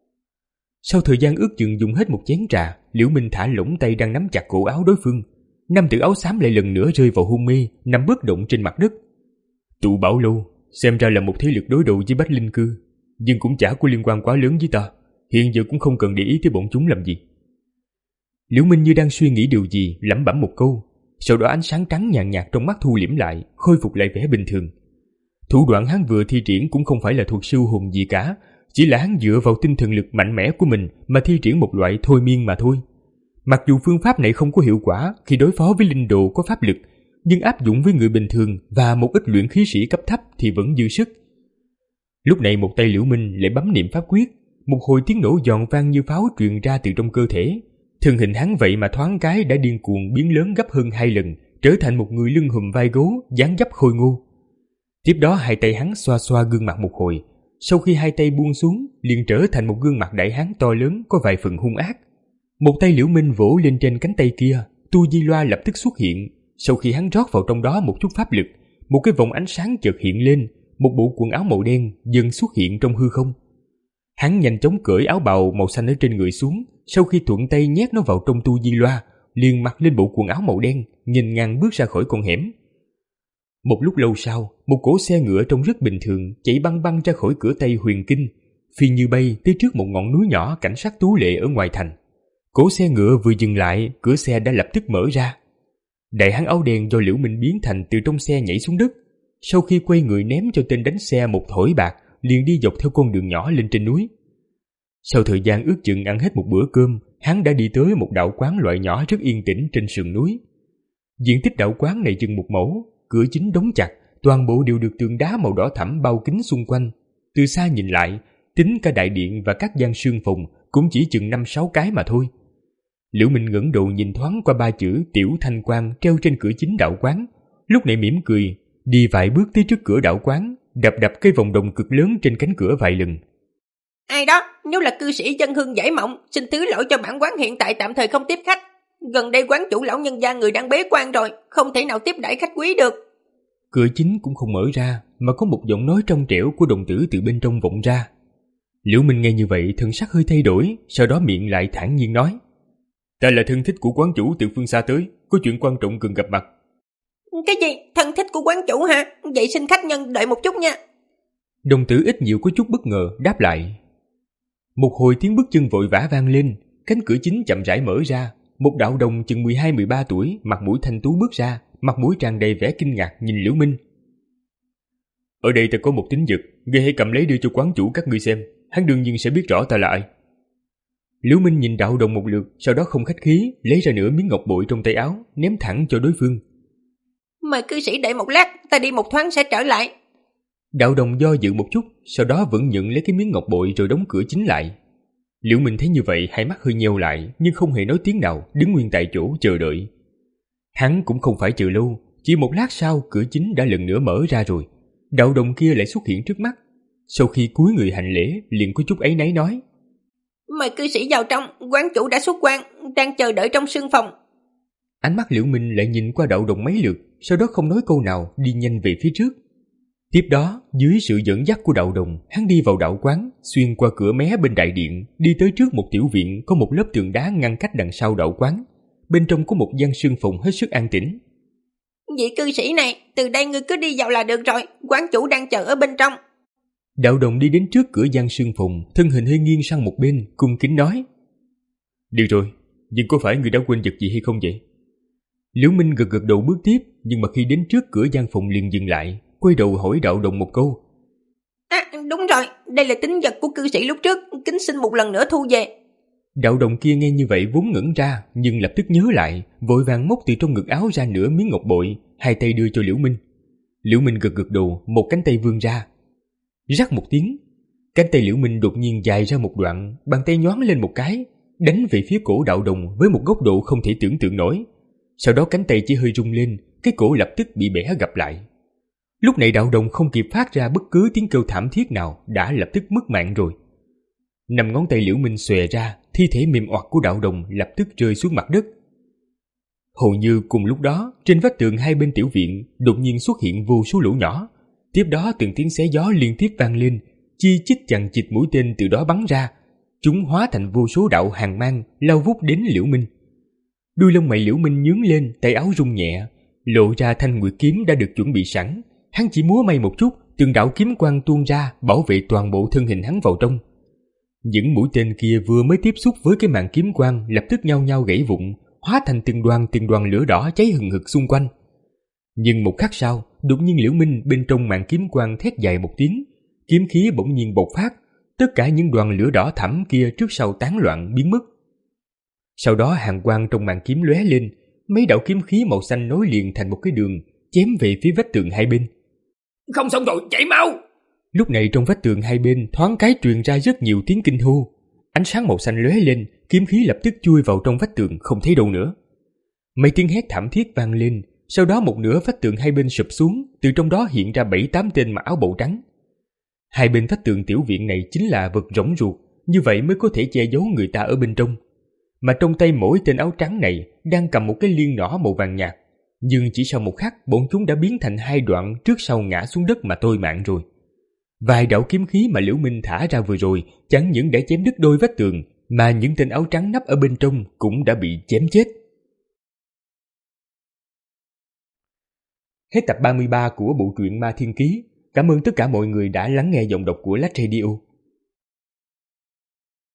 Speaker 2: Sau thời gian ước chừng dùng hết một chén trà, Liễu Minh thả lỏng tay đang nắm chặt cổ áo đối phương. Nam tử áo xám lại lần nữa rơi vào hôn mê, nằm bất động trên mặt đất. Tụ Bảo Lâu xem ra là một thế lực đối đầu với Bách Linh Cư, nhưng cũng chả có liên quan quá lớn với ta, hiện giờ cũng không cần để ý tới bọn chúng làm gì. Liễu Minh như đang suy nghĩ điều gì, lẩm bẩm một câu, sau đó ánh sáng trắng nhàn nhạt trong mắt thu liễm lại, khôi phục lại vẻ bình thường. Thủ đoạn hắn vừa thi triển cũng không phải là thuật siêu hồn gì cả, chỉ là hắn dựa vào tinh thần lực mạnh mẽ của mình mà thi triển một loại thôi miên mà thôi. Mặc dù phương pháp này không có hiệu quả khi đối phó với linh đồ có pháp lực, nhưng áp dụng với người bình thường và một ít luyện khí sĩ cấp thấp thì vẫn dư sức. Lúc này một tay Liễu Minh lại bấm niệm pháp quyết, một hồi tiếng nổ giòn vang như pháo truyền ra từ trong cơ thể. Thân hình hắn vậy mà thoáng cái đã điên cuồng biến lớn gấp hơn hai lần, trở thành một người lưng hùm vai gấu, dáng dấp khôi ngô. Tiếp đó hai tay hắn xoa xoa gương mặt một hồi, sau khi hai tay buông xuống liền trở thành một gương mặt đại hán to lớn có vài phần hung ác. Một tay Liễu Minh vỗ lên trên cánh tay kia, tu di loa lập tức xuất hiện. Sau khi hắn rót vào trong đó một chút pháp lực, một cái vòng ánh sáng chợt hiện lên, một bộ quần áo màu đen dần xuất hiện trong hư không. Hắn nhanh chóng cởi áo bào màu xanh ở trên người xuống, sau khi thuận tay nhét nó vào trong tu di loa, liền mặc lên bộ quần áo màu đen, nhìn ngang bước ra khỏi con hẻm. Một lúc lâu sau, một cỗ xe ngựa trông rất bình thường chạy băng băng ra khỏi cửa Tây Huyền Kinh, phi như bay tới trước một ngọn núi nhỏ cảnh sắc tú lệ ở ngoài thành. Cỗ xe ngựa vừa dừng lại, cửa xe đã lập tức mở ra. Đại hán áo đen do Liễu Minh biến thành từ trong xe nhảy xuống đất, sau khi quay người ném cho tên đánh xe một thỏi bạc, liền đi dọc theo con đường nhỏ lên trên núi. Sau thời gian ước chừng ăn hết một bữa cơm, hắn đã đi tới một đạo quán loại nhỏ rất yên tĩnh trên sườn núi. Diện tích đạo quán này chừng một mẫu, cửa chính đóng chặt, toàn bộ đều được tường đá màu đỏ thẫm bao kín xung quanh. Từ xa nhìn lại, tính cả đại điện và các gian sương phòng cũng chỉ chừng năm sáu cái mà thôi. Liễu Minh ngẩng đầu nhìn thoáng qua ba chữ Tiểu Thanh Quan treo trên cửa chính đạo quán, lúc này mỉm cười, đi vài bước tới trước cửa đạo quán, đập đập cái vòng đồng cực lớn trên cánh cửa vài lần.
Speaker 4: Ai đó, nếu là cư sĩ dân hương giải mộng, xin thứ lỗi cho bản quán hiện tại tạm thời không tiếp khách. Gần đây quán chủ lão nhân gia người đang bế quan rồi, không thể nào tiếp đãi khách quý được.
Speaker 2: Cửa chính cũng không mở ra, mà có một giọng nói trong trẻo của đồng tử từ bên trong vọng ra. Liễu Minh nghe như vậy thần sắc hơi thay đổi, sau đó miệng lại thản nhiên nói: Ta là thân thích của quán chủ từ phương xa tới, có chuyện quan trọng cần gặp mặt.
Speaker 4: Cái gì? Thân thích của quán chủ hả? Vậy xin khách nhân đợi một chút nha.
Speaker 2: Đồng tử ít nhiều có chút bất ngờ đáp lại. Một hồi tiếng bước chân vội vã vang lên, cánh cửa chính chậm rãi mở ra. Một đạo đồng chừng mười hai mười ba tuổi, mặt mũi thanh tú bước ra, mặt mũi tràn đầy vẻ kinh ngạc nhìn Liễu Minh. Ở đây ta có một tín vật, ngươi hãy cầm lấy đưa cho quán chủ các ngươi xem, hắn đương nhiên sẽ biết rõ ta là ai. Liễu Minh nhìn đạo đồng một lượt, sau đó không khách khí lấy ra nửa miếng ngọc bội trong tay áo, ném thẳng cho đối phương.
Speaker 4: Mời cư sĩ đợi một lát, ta đi một thoáng sẽ trở lại.
Speaker 2: Đạo đồng do dự một chút, sau đó vẫn nhận lấy cái miếng ngọc bội rồi đóng cửa chính lại. Liễu Minh thấy như vậy, hai mắt hơi nheo lại, nhưng không hề nói tiếng nào, đứng nguyên tại chỗ chờ đợi. Hắn cũng không phải chờ lâu, chỉ một lát sau cửa chính đã lần nữa mở ra rồi. Đạo đồng kia lại xuất hiện trước mắt. Sau khi cúi người hành lễ, liền có chút áy náy nói:
Speaker 4: Mời cư sĩ vào trong, quán chủ đã xuất quan, đang chờ đợi trong sương phòng.
Speaker 2: Ánh mắt Liễu Minh lại nhìn qua đạo đồng mấy lượt, sau đó không nói câu nào, đi nhanh về phía trước. Tiếp đó, dưới sự dẫn dắt của đạo đồng, hắn đi vào đạo quán, xuyên qua cửa mé bên đại điện, đi tới trước một tiểu viện có một lớp tường đá ngăn cách đằng sau đạo quán. Bên trong có một gian sương phòng hết sức an tĩnh.
Speaker 4: Vị cư sĩ này, từ đây ngươi cứ đi vào là được rồi, quán chủ đang chờ ở bên trong.
Speaker 2: Đạo đồng đi đến trước cửa gian sương phòng, thân hình hơi nghiêng sang một bên, cung kính nói: Được rồi, nhưng có phải ngươi đã quên vật gì hay không vậy? Liễu Minh gật gật đầu bước tiếp, nhưng mà khi đến trước cửa gian phòng liền dừng lại, quay đầu hỏi đạo đồng một câu.
Speaker 4: À đúng rồi, đây là tín vật của cư sĩ lúc trước, kính xin một lần nữa thu về.
Speaker 2: Đạo đồng kia nghe như vậy vốn ngẩn ra, nhưng lập tức nhớ lại, vội vàng móc từ trong ngực áo ra nửa miếng ngọc bội, hai tay đưa cho Liễu Minh. Liễu Minh gật gật đầu, một cánh tay vươn ra. Rắc một tiếng, cánh tay Liễu Minh đột nhiên dài ra một đoạn, bàn tay nhoáng lên một cái, đánh về phía cổ đạo đồng với một góc độ không thể tưởng tượng nổi. Sau đó cánh tay chỉ hơi rung lên, cái cổ lập tức bị bẻ gập lại. Lúc này đạo đồng không kịp phát ra bất cứ tiếng kêu thảm thiết nào, đã lập tức mất mạng rồi. Năm ngón tay Liễu Minh xòe ra, thi thể mềm oặt của đạo đồng lập tức rơi xuống mặt đất. Hầu như cùng lúc đó, trên vách tường hai bên tiểu viện đột nhiên xuất hiện vô số lỗ nhỏ. Tiếp đó từng tiếng xé gió liên tiếp vang lên, chi chít chằng chịt mũi tên từ đó bắn ra. Chúng hóa thành vô số đạo hàng mang lao vút đến Liễu Minh. Đuôi lông mày Liễu Minh nhướng lên, tay áo rung nhẹ, lộ ra thanh nguyệt kiếm đã được chuẩn bị sẵn. Hắn chỉ múa may một chút, từng đạo kiếm quang tuôn ra bảo vệ toàn bộ thân hình hắn vào trong. Những mũi tên kia vừa mới tiếp xúc với cái màn kiếm quang lập tức nhao nhao gãy vụn, hóa thành từng đoàn từng đoàn lửa đỏ cháy hừng hực xung quanh. Nhưng một khắc sau, đột nhiên Liễu Minh bên trong màn kiếm quang thét dài một tiếng, kiếm khí bỗng nhiên bộc phát, tất cả những đoàn lửa đỏ thẫm kia trước sau tán loạn biến mất. Sau đó hàng quang trong màn kiếm lóe lên, mấy đạo kiếm khí màu xanh nối liền thành một cái đường, chém về phía vách tường hai bên.
Speaker 5: Không xong rồi, chạy mau!
Speaker 2: Lúc này trong vách tường hai bên thoáng cái truyền ra rất nhiều tiếng kinh hô. Ánh sáng màu xanh lóe lên, kiếm khí lập tức chui vào trong vách tường không thấy đâu nữa. Mấy tiếng hét thảm thiết vang lên, sau đó một nửa vách tường hai bên sụp xuống, từ trong đó hiện ra bảy tám tên mặc áo bầu trắng. Hai bên vách tường tiểu viện này chính là vật rỗng ruột, như vậy mới có thể che giấu người ta ở bên trong. Mà trong tay mỗi tên áo trắng này đang cầm một cái liên nỏ màu vàng nhạt, nhưng chỉ sau một khắc bọn chúng đã biến thành hai đoạn trước sau ngã xuống đất mà tôi mạng rồi. Vài đạo kiếm khí mà Liễu Minh thả ra vừa rồi chẳng những đã chém đứt đôi vách tường, mà những tên áo trắng nấp ở bên trong cũng đã bị chém chết. Hết tập ba mươi ba của bộ truyện Ma Thiên Ký. Cảm ơn tất cả mọi người đã lắng nghe giọng đọc của Lách Radio.